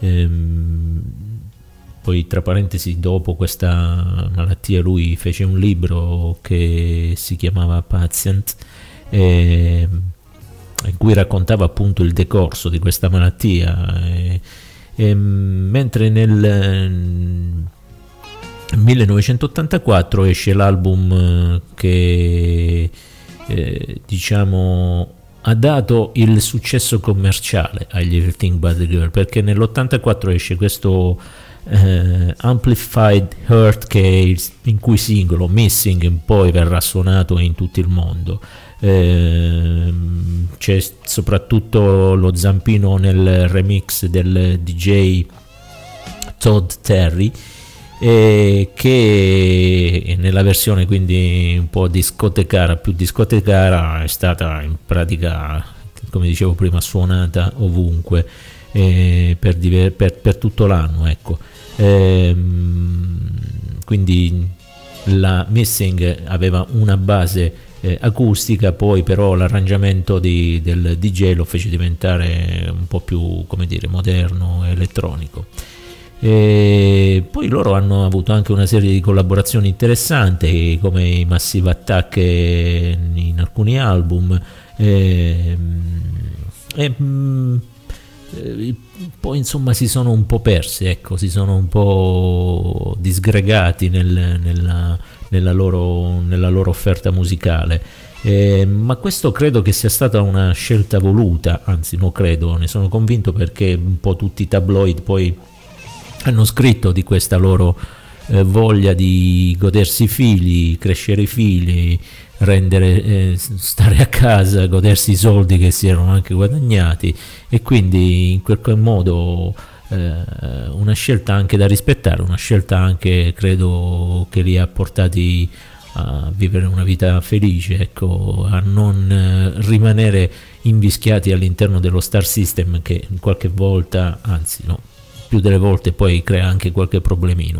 ehm, poi tra parentesi dopo questa malattia lui fece un libro che si chiamava Patient, eh, in cui raccontava appunto il decorso di questa malattia, e, e, mentre nel millenovecentottantaquattro esce l'album che eh, diciamo ha dato il successo commerciale agli Everything But The Girl, perché nell'ottantaquattro esce questo eh, Amplified Heart, che è il, in cui singolo Missing poi verrà suonato in tutto il mondo. Eh, c'è soprattutto lo zampino nel remix del D J Todd Terry, e che nella versione quindi un po' discotecara, più discotecara, è stata in pratica, come dicevo prima, suonata ovunque, eh, per, diver- per, per tutto l'anno, ecco. Ehm, quindi la Missing aveva una base eh, acustica, poi però l'arrangiamento di, del D J lo fece diventare un po' più, come dire, moderno, elettronico. E poi loro hanno avuto anche una serie di collaborazioni interessanti, come i Massive Attack in alcuni album, e, e e poi insomma si sono un po' persi, ecco, si sono un po' disgregati nel, nella, nella, loro, nella loro offerta musicale. Eh, ma questo credo che sia stata una scelta voluta, anzi no credo, ne sono convinto, perché un po' tutti i tabloid poi hanno scritto di questa loro eh, voglia di godersi i figli, crescere i figli, rendere eh, stare a casa, godersi i soldi che si erano anche guadagnati, e quindi in qualche modo eh, una scelta anche da rispettare, una scelta anche credo che li ha portati a vivere una vita felice, ecco, a non eh, rimanere invischiati all'interno dello star system, che qualche volta, anzi no, più delle volte poi crea anche qualche problemino.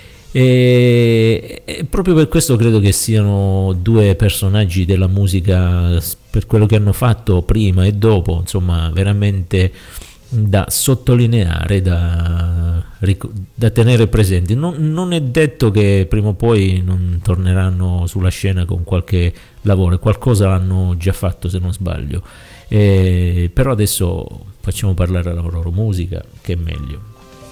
E, e proprio per questo credo che siano due personaggi della musica, per quello che hanno fatto prima e dopo, insomma, veramente da sottolineare, da, da tenere presenti. Non, non è detto che prima o poi non torneranno sulla scena con qualche lavoro, qualcosa l'hanno già fatto se non sbaglio, e, però adesso facciamo parlare la loro musica, che è meglio.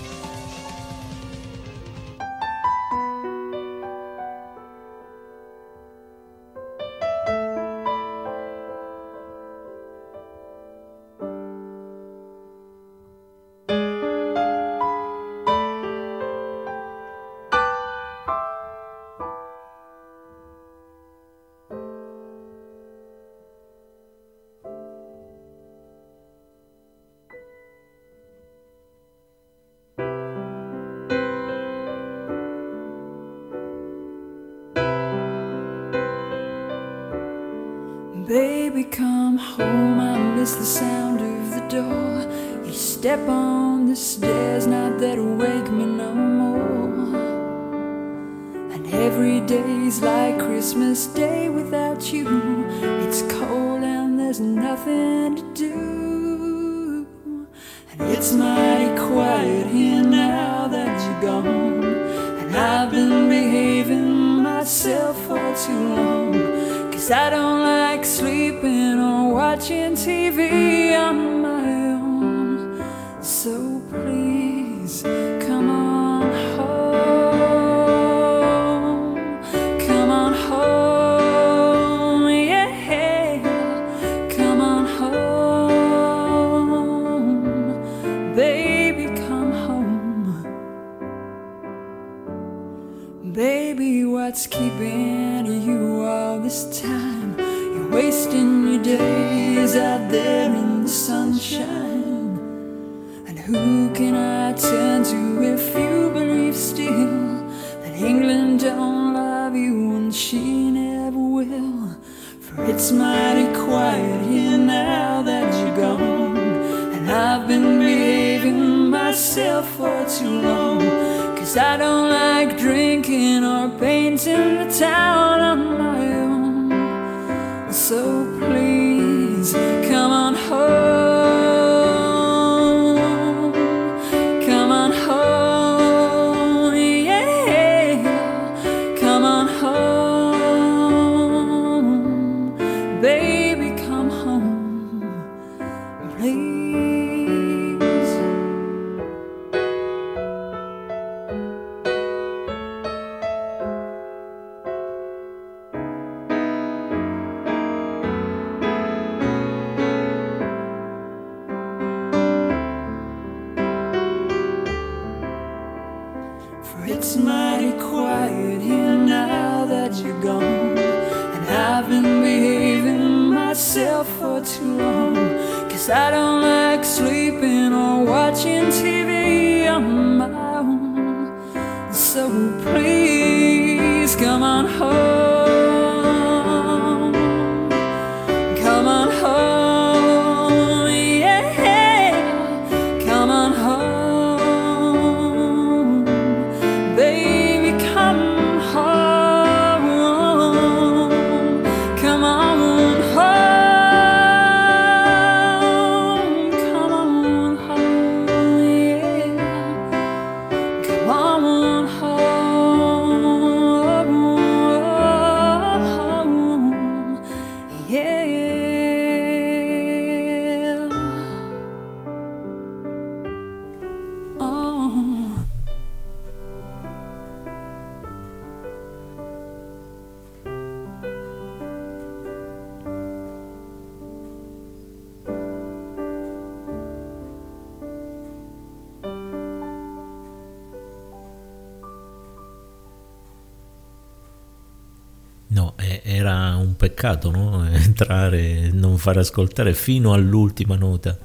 Baby, come home, I miss the sound of the door. You step on the stairs, not that wake me no more. And every day's like Christmas Day without you. It's cold and there's nothing to do. And it's mighty quiet here now that you're gone. And I've been behaving myself for too long. 'Cause I don't like sleeping or watching T V on my own. So please, come on home. Come on home, yeah. Come on home. Baby, come home. Baby, what's keeping you all this time? You're wasting your days out there in the sunshine. And who can I turn to if you believe still that England don't love you and she never will? For it's mighty quiet here now that you're gone. And I've been behaving myself for too long. 'Cause I don't like drinking or painting the town on my own. So please, come on home. I've been behaving myself for too long, 'cause I don't like sleeping or watching T V on my own. So please come on home, come on home, yeah, come on home, baby, come home, come on home, come on home, yeah, come on home, yeah. Oh. No, eh, era un peccato, no? Entrare e non far ascoltare fino all'ultima nota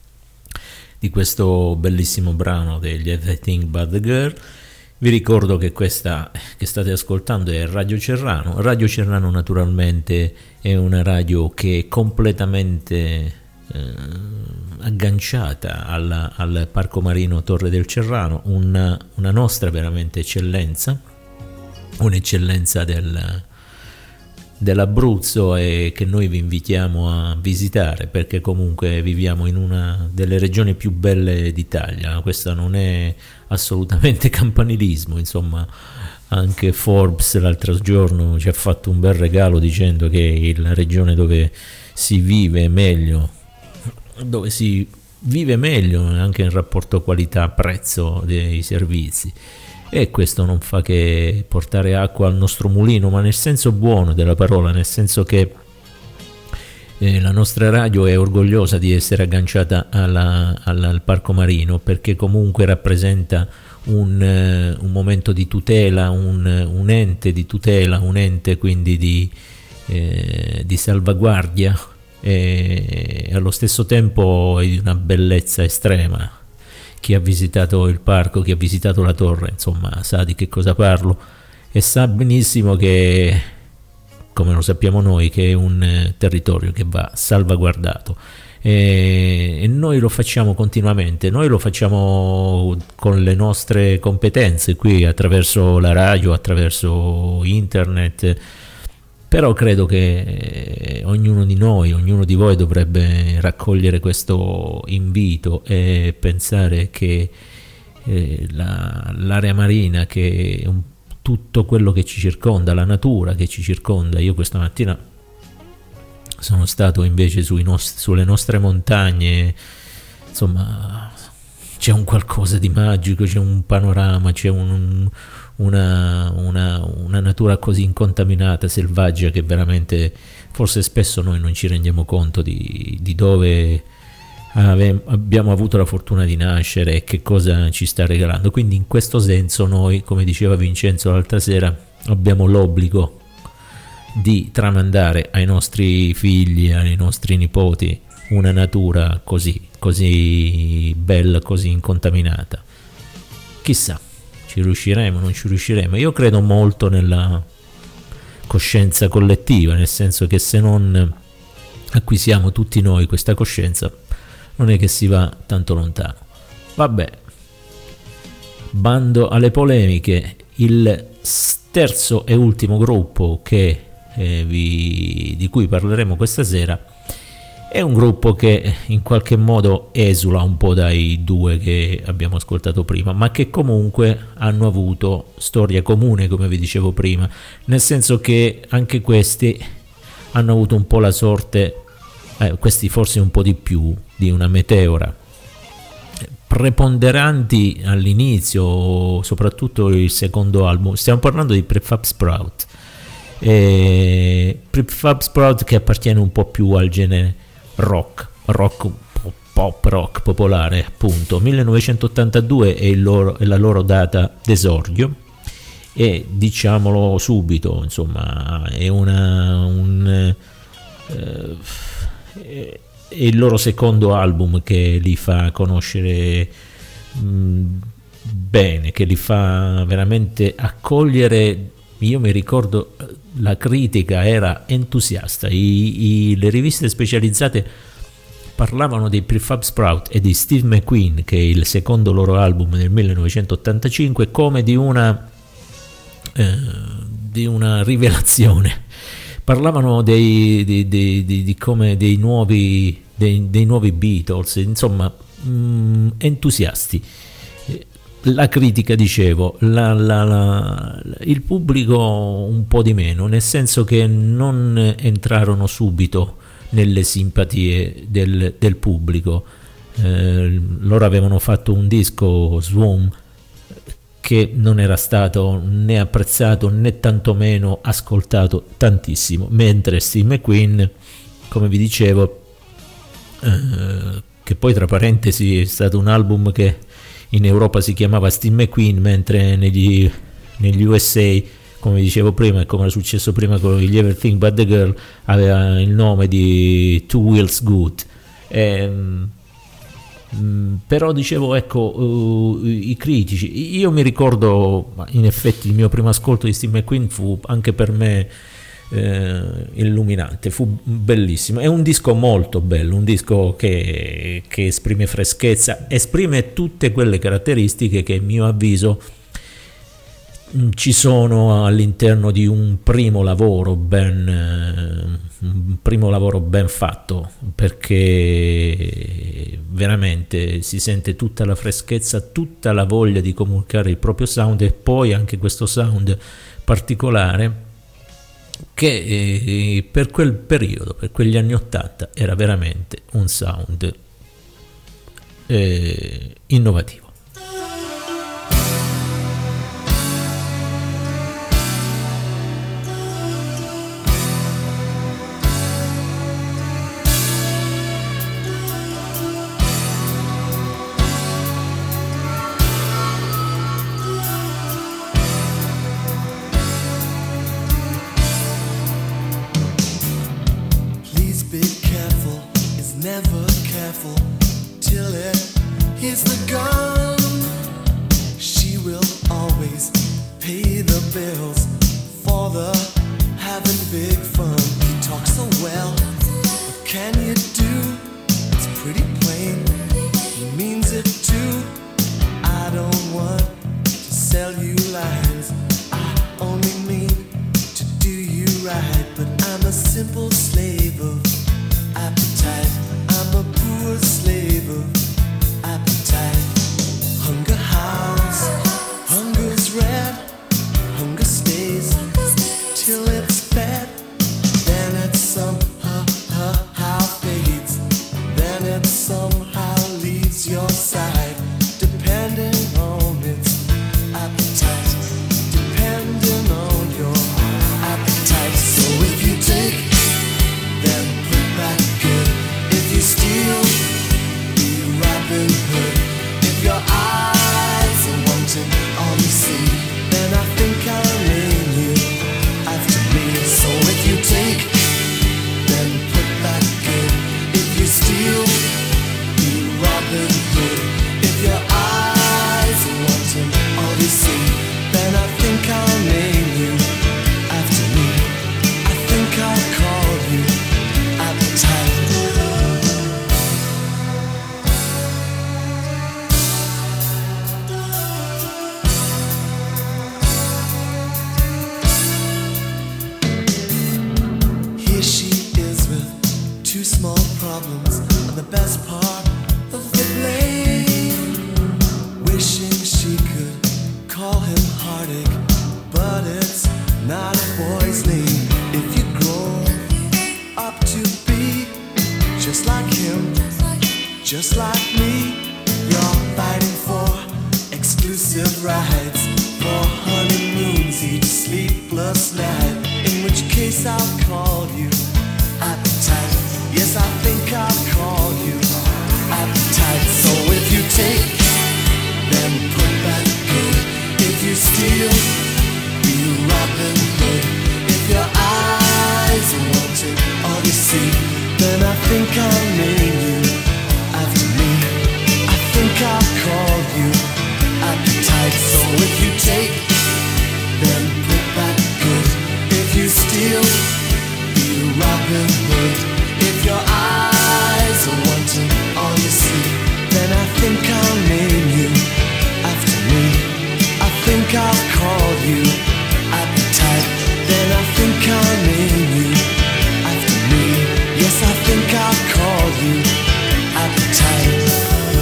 di questo bellissimo brano degli Everything But The Girl. Vi ricordo che questa che state ascoltando è Radio Cerrano. Radio Cerrano naturalmente è una radio che è completamente eh, agganciata alla, al Parco Marino Torre del Cerrano, una, una nostra veramente eccellenza, un'eccellenza del dell'Abruzzo, e che noi vi invitiamo a visitare, perché comunque viviamo in una delle regioni più belle d'Italia. Questo non è assolutamente campanilismo, insomma. Anche Forbes l'altro giorno ci ha fatto un bel regalo dicendo che è la regione dove si vive meglio, dove si vive meglio anche in rapporto qualità-prezzo dei servizi. E questo non fa che portare acqua al nostro mulino, ma nel senso buono della parola, nel senso che eh, la nostra radio è orgogliosa di essere agganciata alla, alla, al Parco Marino, perché comunque rappresenta un, uh, un momento di tutela, un, un ente di tutela, un ente quindi di, eh, di salvaguardia, e allo stesso tempo è di una bellezza estrema. Chi ha visitato il parco, chi ha visitato la torre, insomma, sa di che cosa parlo, e sa benissimo che, come lo sappiamo noi, che è un territorio che va salvaguardato, e, e noi lo facciamo continuamente. Noi lo facciamo con le nostre competenze qui, attraverso la radio, attraverso internet. Però credo che ognuno di noi, ognuno di voi dovrebbe raccogliere questo invito e pensare che eh, la, l'area marina, che è un, tutto quello che ci circonda, la natura che ci circonda. Io questa mattina sono stato invece sui nost- sulle nostre montagne, insomma c'è un qualcosa di magico, c'è un panorama, c'è un... Una, una, una natura così incontaminata, selvaggia, che veramente forse spesso noi non ci rendiamo conto di, di dove ave, abbiamo avuto la fortuna di nascere e che cosa ci sta regalando. Quindi in questo senso noi, come diceva Vincenzo l'altra sera, abbiamo l'obbligo di tramandare ai nostri figli, ai nostri nipoti, una natura così, così bella, così incontaminata. Chissà, ci riusciremo, non ci riusciremo. Io credo molto nella coscienza collettiva, nel senso che se non acquisiamo tutti noi questa coscienza, non è che si va tanto lontano. Vabbè, bando alle polemiche. Il terzo e ultimo gruppo che eh, vi, di cui parleremo questa sera è un gruppo che in qualche modo esula un po' dai due che abbiamo ascoltato prima, ma che comunque hanno avuto storia comune, come vi dicevo prima, nel senso che anche questi hanno avuto un po' la sorte, eh, questi forse un po' di più, di una meteora. Preponderanti all'inizio, soprattutto il secondo album, stiamo parlando di Prefab Sprout, e Prefab Sprout che appartiene un po' più al genere rock, rock pop rock popolare, appunto. millenovecentottantadue è, il loro, è la loro data d'esordio, e diciamolo subito, insomma, è una un, eh, è il loro secondo album che li fa conoscere mh, bene, che li fa veramente accogliere. Io mi ricordo la critica era entusiasta, I, i, le riviste specializzate parlavano dei Prefab Sprout e di Steve McQueen, che è il secondo loro album del millenovecentottantacinque, come di una eh, di una rivelazione. Parlavano dei, dei, dei, dei, di come dei nuovi dei, dei nuovi Beatles, insomma, mh, entusiasti. La critica, dicevo, la, la, la, il pubblico un po' di meno, nel senso che non entrarono subito nelle simpatie del, del pubblico. Eh, loro avevano fatto un disco, Swarm, che non era stato né apprezzato né tantomeno ascoltato tantissimo, mentre Steve McQueen, come vi dicevo, eh, che poi tra parentesi è stato un album che in Europa si chiamava Steve McQueen, mentre negli, negli U S A, come dicevo prima e come era successo prima con gli Everything But The Girl, aveva il nome di Two Wheels Good. E, mh, però dicevo, ecco, uh, i critici, io mi ricordo, in effetti il mio primo ascolto di Steve McQueen fu anche per me eh, illuminante, fu bellissimo, è un disco molto bello, un disco che, che esprime freschezza, esprime tutte quelle caratteristiche che a mio avviso ci sono all'interno di un primo lavoro ben un primo lavoro ben fatto, perché veramente si sente tutta la freschezza, tutta la voglia di comunicare il proprio sound, e poi anche questo sound particolare che eh, per quel periodo, per quegli anni ottanta, era veramente un sound eh, innovativo. But if your eyes are wanting all you see, then I think I'll name you after me. I think I'll call you appetite. Then I think I'll name you after me. Yes, I think I'll call you appetite.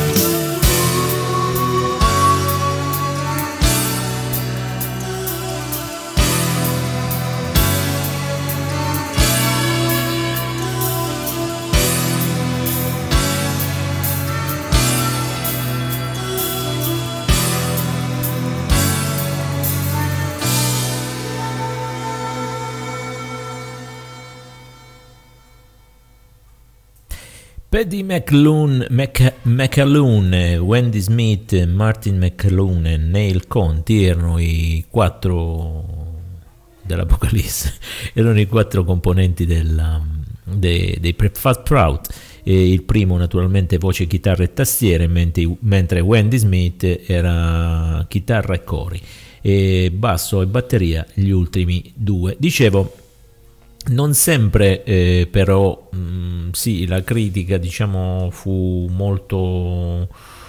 Paddy McAloon, Mac, McAloon, Wendy Smith, Martin McAloon e Neil Conti erano i quattro dell'Apocalisse, erano i quattro componenti della, dei, dei Fat Proud. E il primo naturalmente voce, chitarra e tastiere, mentre, mentre Wendy Smith era chitarra e cori, e basso e batteria gli ultimi due. Dicevo, non sempre eh, però mh, sì, la critica diciamo fu molto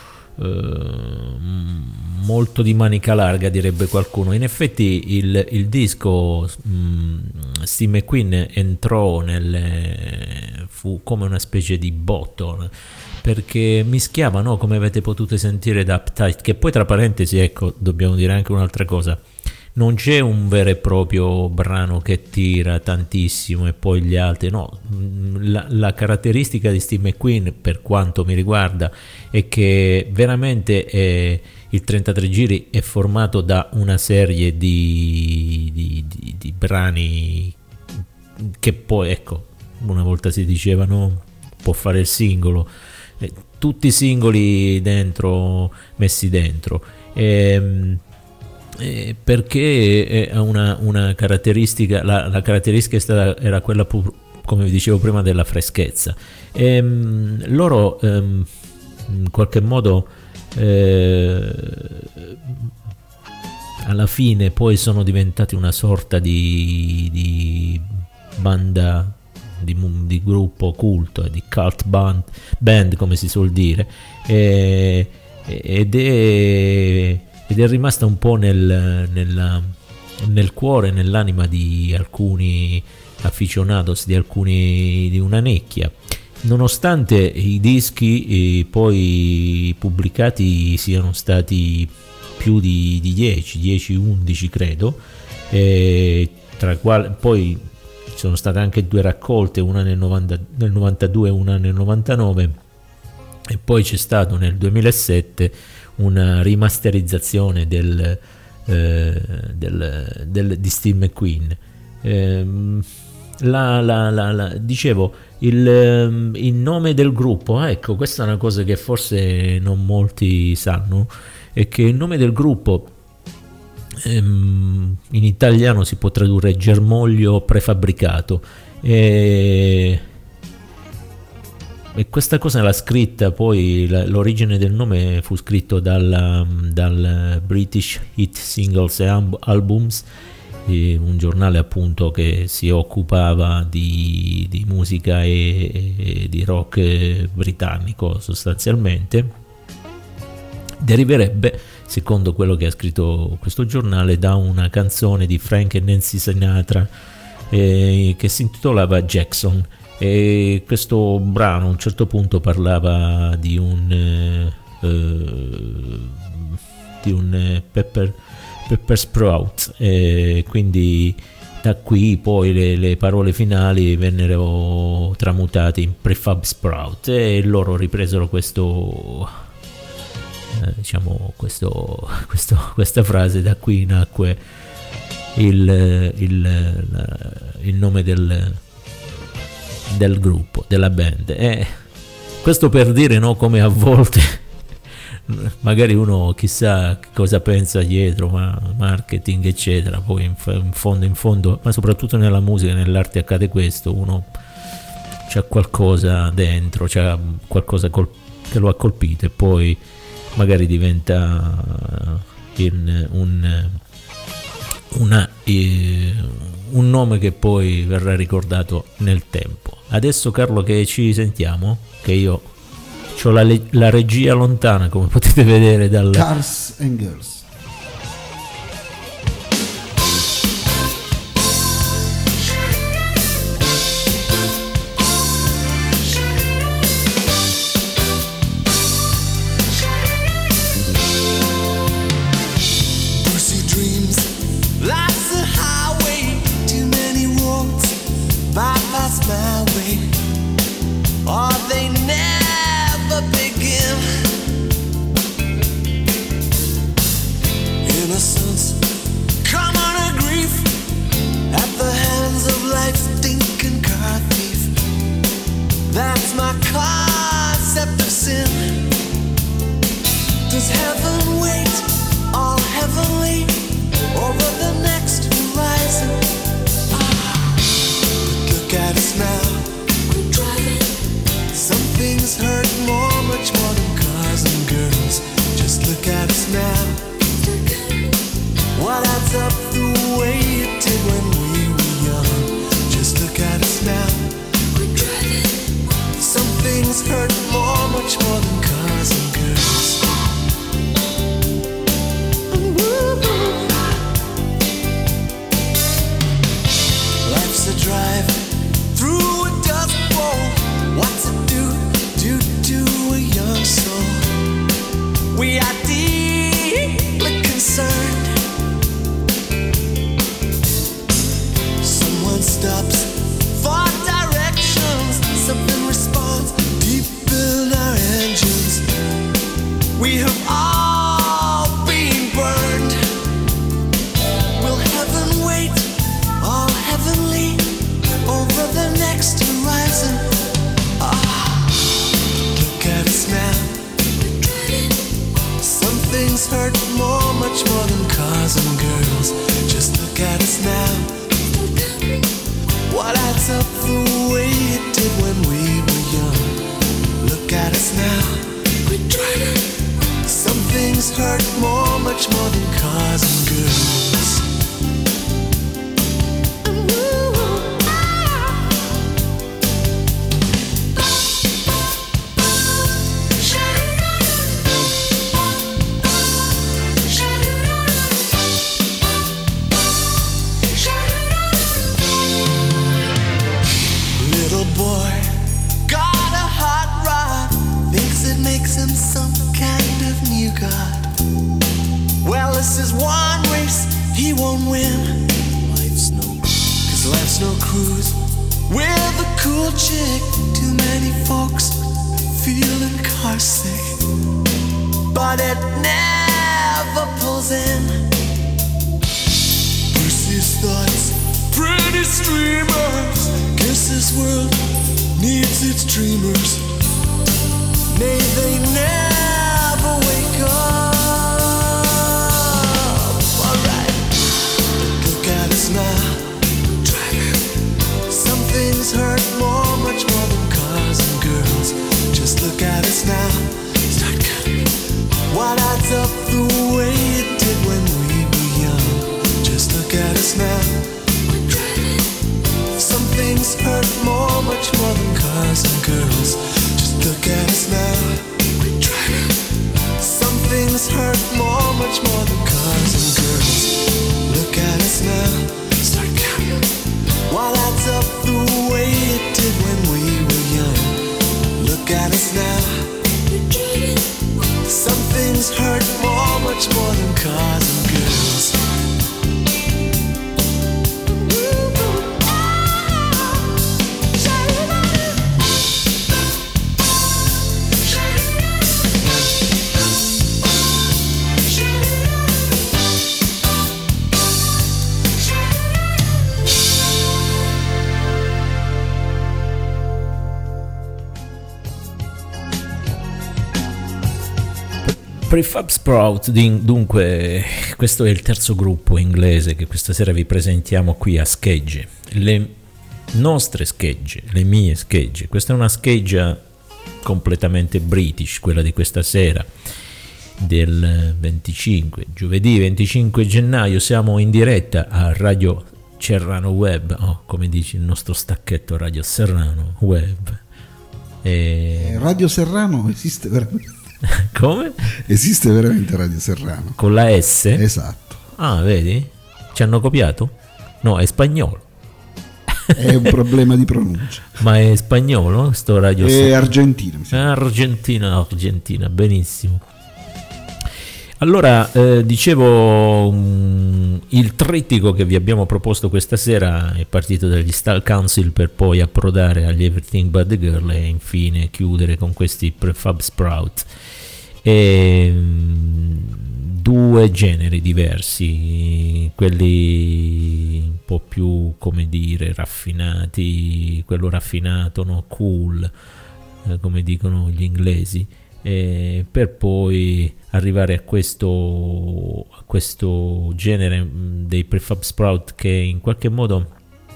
eh, molto di manica larga, direbbe qualcuno. In effetti il, il disco mh, Steve McQueen entrò nel, fu come una specie di botto, perché mischiava, no, come avete potuto sentire da Uptight, che poi tra parentesi, ecco, dobbiamo dire anche un'altra cosa: non c'è un vero e proprio brano che tira tantissimo e poi gli altri, no. La, la caratteristica di Steve McQueen, per quanto mi riguarda, è che veramente è, il trentatré giri è formato da una serie di, di, di, di brani che poi, ecco, una volta si dicevano può fare il singolo, eh, tutti i singoli dentro, messi dentro. E, Eh, perché è una, una caratteristica, la, la caratteristica è stata, era quella, come vi dicevo prima, della freschezza. E, mh, loro ehm, in qualche modo eh, alla fine poi sono diventati una sorta di, di banda, di, di gruppo culto, di cult band, band come si suol dire, e, ed è ed è rimasta un po' nel, nel, nel cuore, nell'anima di alcuni aficionados, di alcuni, di una nicchia, nonostante i dischi eh, poi pubblicati siano stati più di, di dieci, dieci undici credo, eh, tra quali poi ci sono state anche due raccolte, una nel, novanta, nel novantadue e una nel novantanove, e poi c'è stato nel duemilasette una rimasterizzazione del, eh, del, del, di Steve McQueen. Eh, la, la, la, la, dicevo, il, il nome del gruppo, ah, ecco, questa è una cosa che forse non molti sanno, è che il nome del gruppo ehm, in italiano si può tradurre germoglio prefabbricato, e E questa cosa l'ha scritta poi, la, l'origine del nome fu scritto dal, dal British Hit Singles and Albums, eh, un giornale appunto che si occupava di, di musica e, e di rock britannico sostanzialmente. Deriverebbe, secondo quello che ha scritto questo giornale, da una canzone di Frank e Nancy Sinatra eh, che si intitolava Jackson. E questo brano a un certo punto parlava di un eh, di un eh, pepper, pepper sprout, e quindi da qui poi le, le parole finali vennero tramutate in prefab sprout, e loro ripresero questo eh, diciamo questo, questo questa frase. Da qui nacque il, il, la, il nome del del gruppo, della band. E questo per dire, no, come a volte magari uno chissà cosa pensa dietro, ma marketing eccetera, poi in, in fondo in fondo, ma soprattutto nella musica e nell'arte accade questo: uno c'ha qualcosa dentro, c'ha qualcosa col, che lo ha colpito, e poi magari diventa in un una eh, un nome che poi verrà ricordato nel tempo. Adesso, Carlo, che ci sentiamo, che io ho la, le- la regia lontana, come potete vedere dal... Cars and Girls. Prefab Sprout, dunque, questo è il terzo gruppo inglese che questa sera vi presentiamo qui a schegge, le nostre schegge, le mie schegge. Questa è una scheggia completamente british, quella di questa sera del venticinque, giovedì venticinque gennaio. Siamo in diretta a Radio Serrano Web, oh, come dice il nostro stacchetto Radio Serrano Web. E... Eh, Radio Serrano esiste veramente? Come? Esiste veramente Radio Serrano? Con la S? Esatto. Ah, vedi? Ci hanno copiato? No, è spagnolo. È un problema di pronuncia. Ma è spagnolo sto Radio È Serrano? argentino. Sì. Argentina, Argentina, benissimo. Allora, eh, dicevo, um, il trittico che vi abbiamo proposto questa sera è partito dagli Style Council per poi approdare agli Everything But The Girl e infine chiudere con questi Prefab Sprout. E, um, due generi diversi, quelli un po' più, come dire, raffinati, quello raffinato, no? Cool, eh, come dicono gli inglesi. Eh, per poi arrivare a questo, a questo genere mh, dei Prefab Sprout che in qualche modo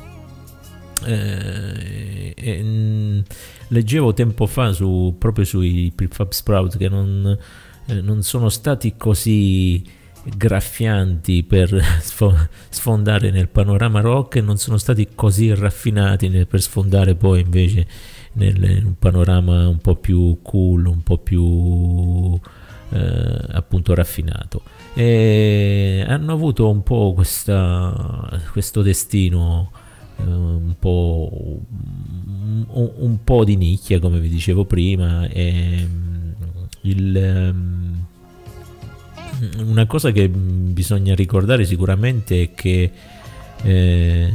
eh, eh, mh, leggevo tempo fa su, proprio sui Prefab Sprout che non, eh, non sono stati così graffianti per sfondare nel panorama rock e non sono stati così raffinati nel, per sfondare poi invece nel, in un panorama un po' più cool, un po' più eh, appunto raffinato, e hanno avuto un po' questa, questo destino eh, un po' un, un po' di nicchia, come vi dicevo prima. E il um, una cosa che bisogna ricordare sicuramente è che eh,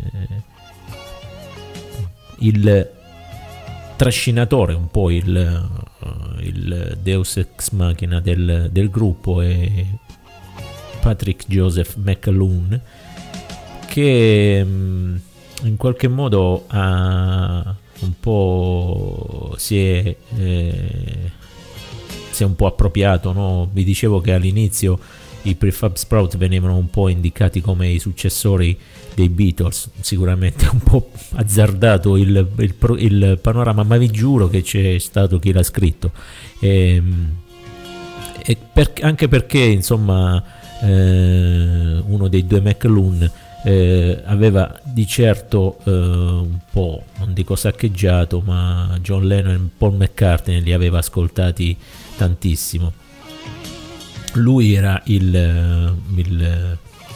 il trascinatore, un po' il, il Deus ex machina del, del gruppo è Patrick Joseph McAloon, che mh, in qualche modo ha un po' si è eh, si è un po' appropriato, no? Vi dicevo che all'inizio i Prefab Sprout venivano un po' indicati come i successori dei Beatles, sicuramente un po' azzardato il, il, il panorama, ma vi giuro che c'è stato chi l'ha scritto, e, e per, anche perché insomma eh, uno dei due McAloon eh, aveva di certo eh, un po', non dico saccheggiato, ma John Lennon e Paul McCartney li aveva ascoltati tantissimo. Lui era il, il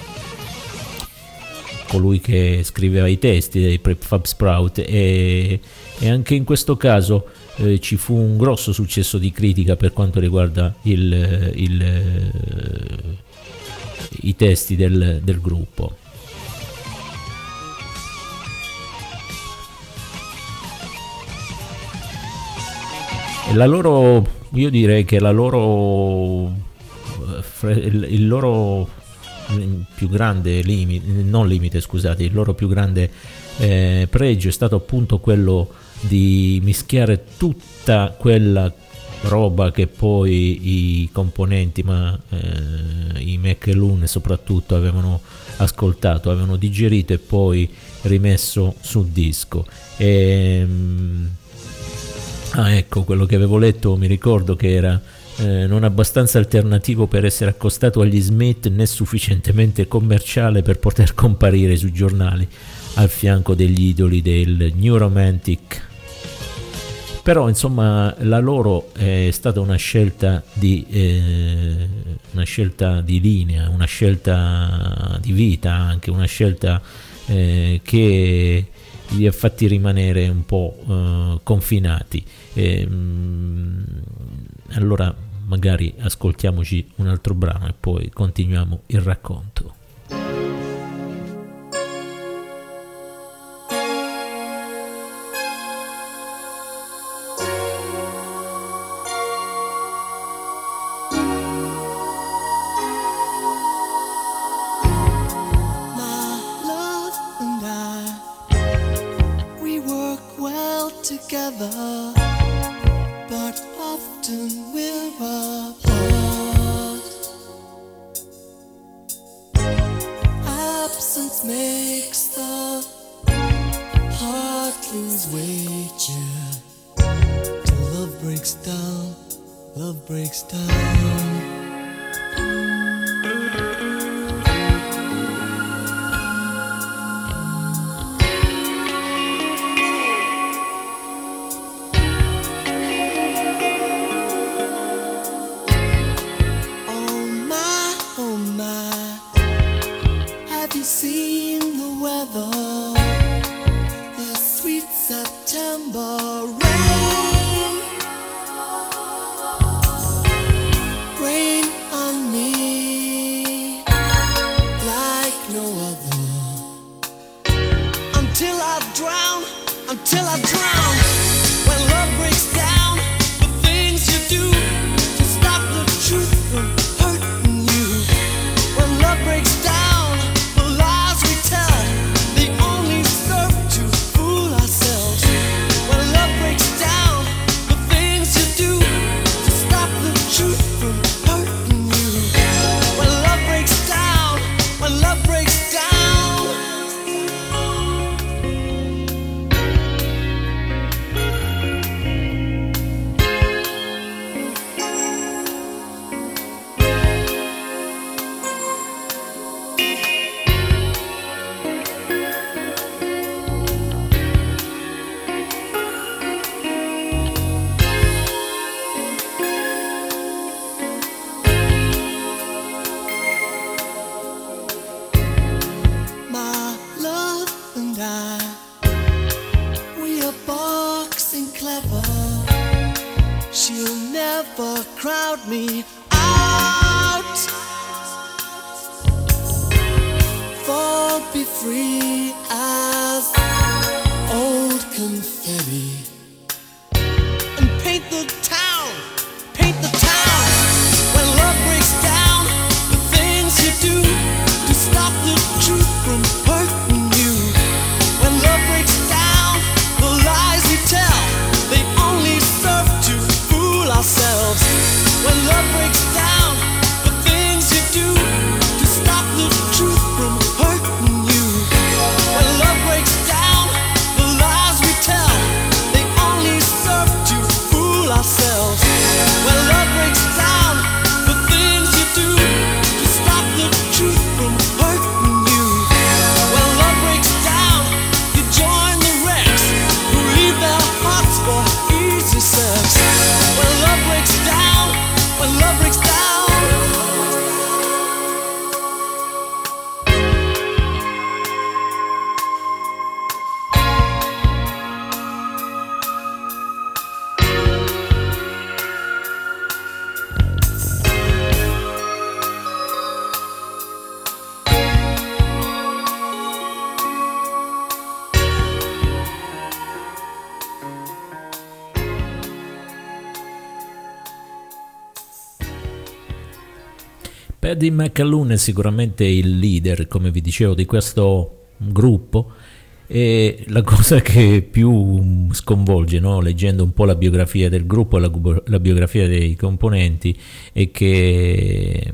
colui che scriveva i testi dei Prefab Sprout, e, e anche in questo caso eh, ci fu un grosso successo di critica per quanto riguarda il, il, i testi del, del gruppo. E la loro, io direi che la loro il, il loro più grande limite, non limite scusate, il loro più grande eh, pregio è stato appunto quello di mischiare tutta quella roba che poi i componenti, ma eh, i McAloon soprattutto, avevano ascoltato, avevano digerito e poi rimesso sul disco. E, ah ecco, quello che avevo letto, mi ricordo che era Eh, non abbastanza alternativo per essere accostato agli Smith, né sufficientemente commerciale per poter comparire sui giornali al fianco degli idoli del New Romantic. Però insomma la loro è stata una scelta di eh, una scelta di linea, una scelta di vita, anche una scelta eh, che li ha fatti rimanere un po' eh, confinati. E, mh, allora magari ascoltiamoci un altro brano e poi continuiamo il racconto. My love and I, we work well together, but often we're apart. Absence makes the heart lose weight, yeah. Till love breaks down, love breaks down. Paddy McAloon è sicuramente il leader, come vi dicevo, di questo gruppo, e la cosa che più sconvolge, no? Leggendo un po' la biografia del gruppo e la, la biografia dei componenti, è che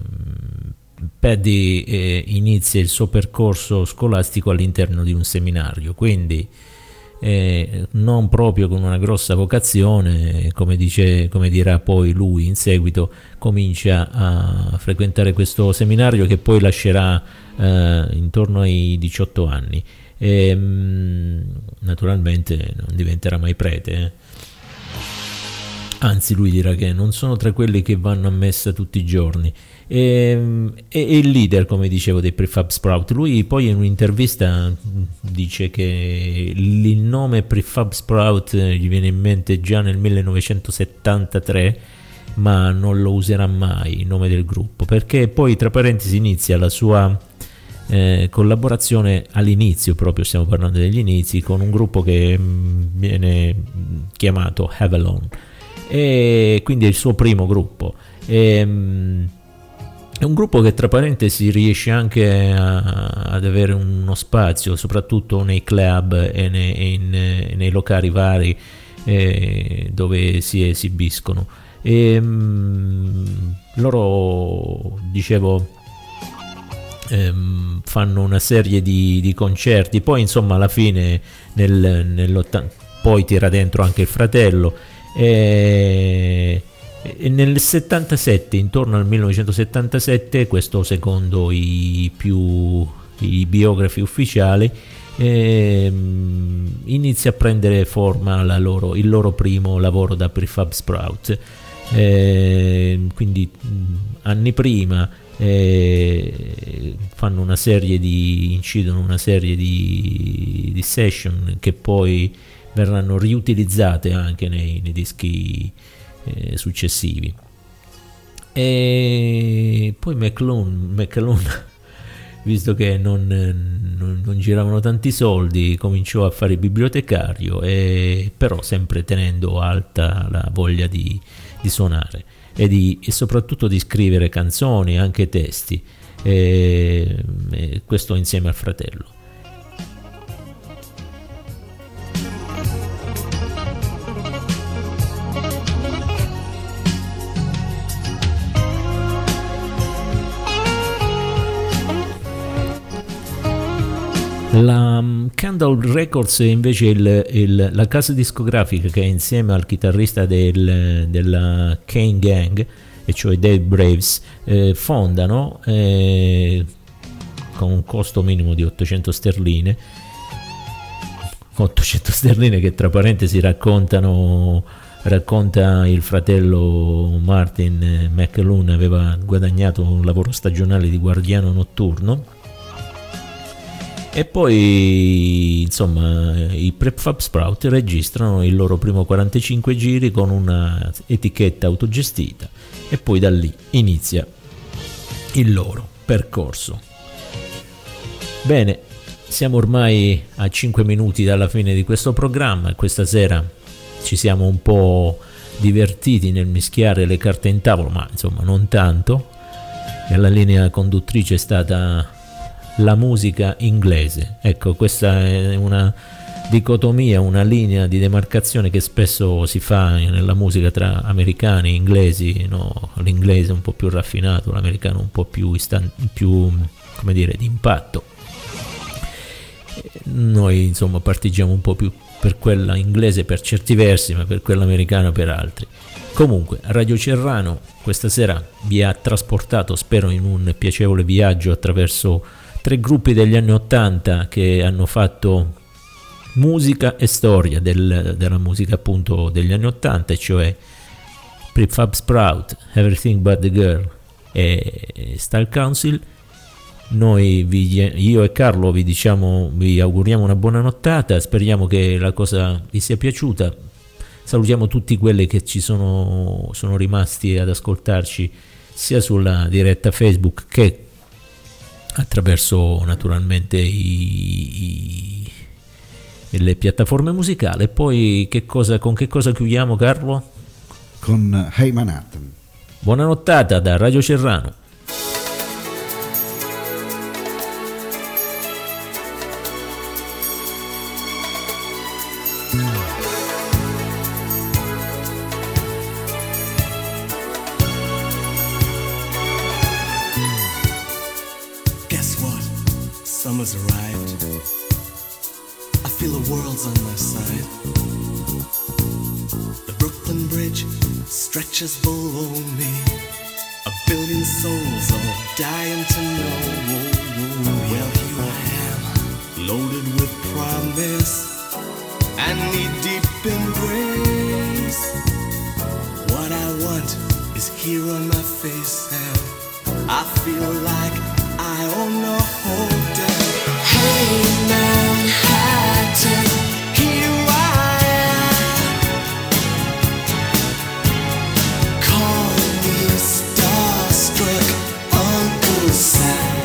Paddy eh, inizia il suo percorso scolastico all'interno di un seminario, quindi eh, non proprio con una grossa vocazione, come dice, come dirà poi lui in seguito, comincia a frequentare questo seminario che poi lascerà eh, intorno ai diciotto anni. E, mh, naturalmente non diventerà mai prete, eh. Anzi, lui dirà che non sono tra quelli che vanno a messa tutti i giorni. E, è il leader, come dicevo, dei Prefab Sprout. Lui poi in un'intervista dice che il nome Prefab Sprout gli viene in mente già nel millenovecentosettantatré, ma non lo userà mai il nome del gruppo, perché poi tra parentesi inizia la sua eh, collaborazione all'inizio, proprio stiamo parlando degli inizi, con un gruppo che mh, viene chiamato Avalon, e quindi è il suo primo gruppo. E, mh, è un gruppo che tra parentesi riesce anche a, ad avere uno spazio soprattutto nei club e nei, in, nei locali vari eh, dove si esibiscono. E, mh, loro, dicevo, ehm, fanno una serie di, di concerti, poi insomma alla fine nel, nell'ottanta poi tira dentro anche il fratello, e, e nel settantasette, intorno al millenovecentosettantasette, questo secondo i più i biografi ufficiali, ehm, inizia a prendere forma la loro, il loro primo lavoro da Prefab Sprout. Eh, quindi mh, anni prima eh, fanno una serie di incidono una serie di, di session che poi verranno riutilizzate anche nei, nei dischi eh, successivi. E poi McLuhan, McLuhan visto che non, non, non giravano tanti soldi, cominciò a fare il bibliotecario, e però sempre tenendo alta la voglia di, di suonare e, di, e soprattutto di scrivere canzoni, anche testi, e, e questo insieme al fratello. La Candle Records è invece il, il, la casa discografica che insieme al chitarrista del, della Kane Gang, e cioè Dave Braves, eh, fondano eh, con un costo minimo di ottocento sterline, ottocento sterline che tra parentesi raccontano racconta il fratello Martin McLuhan aveva guadagnato un lavoro stagionale di guardiano notturno. E poi insomma i Prefab Sprout registrano il loro primo quarantacinque giri con una etichetta autogestita, e poi da lì inizia il loro percorso. Bene, siamo ormai a cinque minuti dalla fine di questo programma e questa sera ci siamo un po' divertiti nel mischiare le carte in tavola, ma insomma non tanto, e la linea conduttrice è stata la musica inglese. Ecco, questa è una dicotomia, una linea di demarcazione che spesso si fa nella musica tra americani e inglesi, no? L'inglese un po' più raffinato, l'americano un po' più, istan- più come dire, di impatto. Noi insomma partigiamo un po' più per quella inglese per certi versi, ma per quella americana per altri. Comunque, Radio Cerrano questa sera vi ha trasportato, spero, in un piacevole viaggio attraverso tre gruppi degli anni ottanta che hanno fatto musica e storia del, della musica appunto degli anni ottanta, cioè Prefab Sprout, Everything But The Girl e Style Council. Noi vi, io e Carlo vi diciamo, vi auguriamo una buona nottata, speriamo che la cosa vi sia piaciuta. Salutiamo tutti quelli che ci sono, sono rimasti ad ascoltarci sia sulla diretta Facebook che attraverso naturalmente i, i, le piattaforme musicali. E poi che cosa, con che cosa chiudiamo, Carlo? Con Hey Manhattan. Buona nottata da Radio Cerrano. Summer's arrived. I feel the world's on my side. The Brooklyn Bridge stretches below me. A billion souls all dying to know. Well, here I am, loaded with promise and knee-deep in grace. What I want is here on my face, and I feel like I own the whole day. Hey Manhattan, here I am. Call me starstruck Uncle Sam.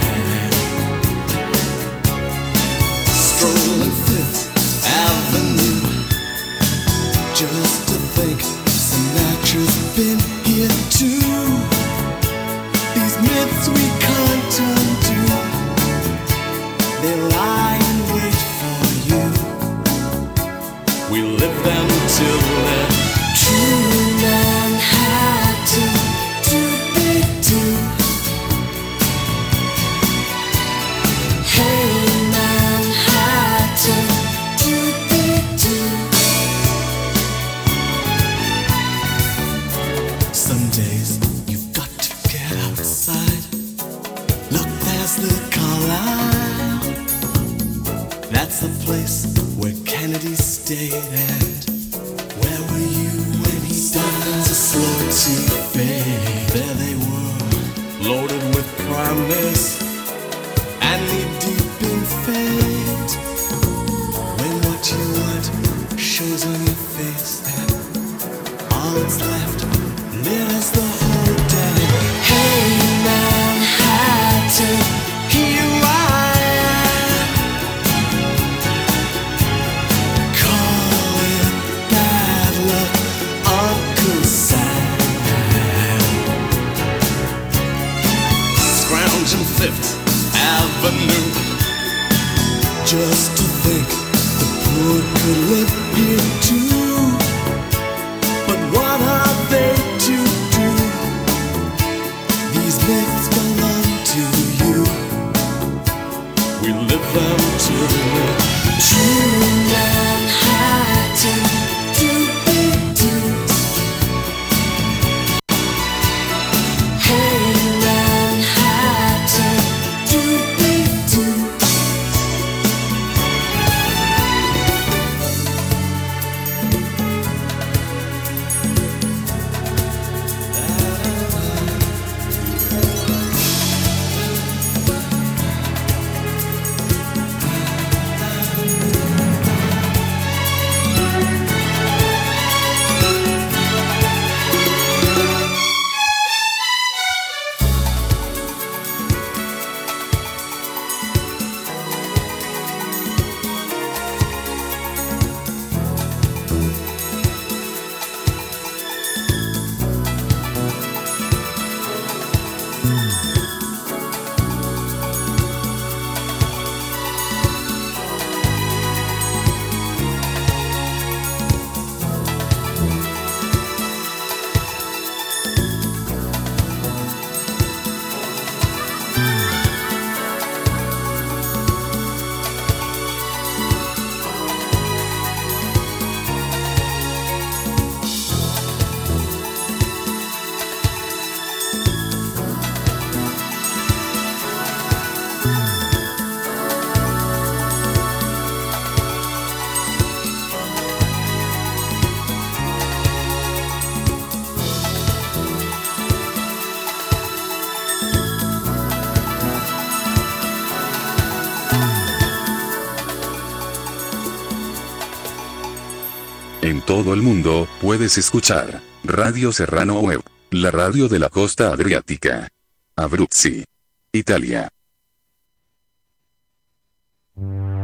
Strolling Fifth Avenue, just to think Sinatra's been here too. These myths we can't undo, they lie in wait for you. We live them till they're true. Manhattan, too big to. Hey Manhattan, too big to. Some days you've got to get outside. Look, there's the Carlisle. That's the place where Kennedy stayed. And where were you when he died? To slow to fade. There they were, loaded with promise and knee deep in fate. When what you want face that all that's left nearest the whole day. Hey Manhattan, here I am, call it bad luck, Uncle Sam. Scrounging Fifth Avenue, just to think the poor could live here too. But what are they to do? These myths belong to you. We live them to live. To Manhattan, to be duped. Hey Manhattan, to be duped. En todo el mundo, puedes escuchar Radio Serrano Web, la radio de la costa adriática. Abruzzi, Italia.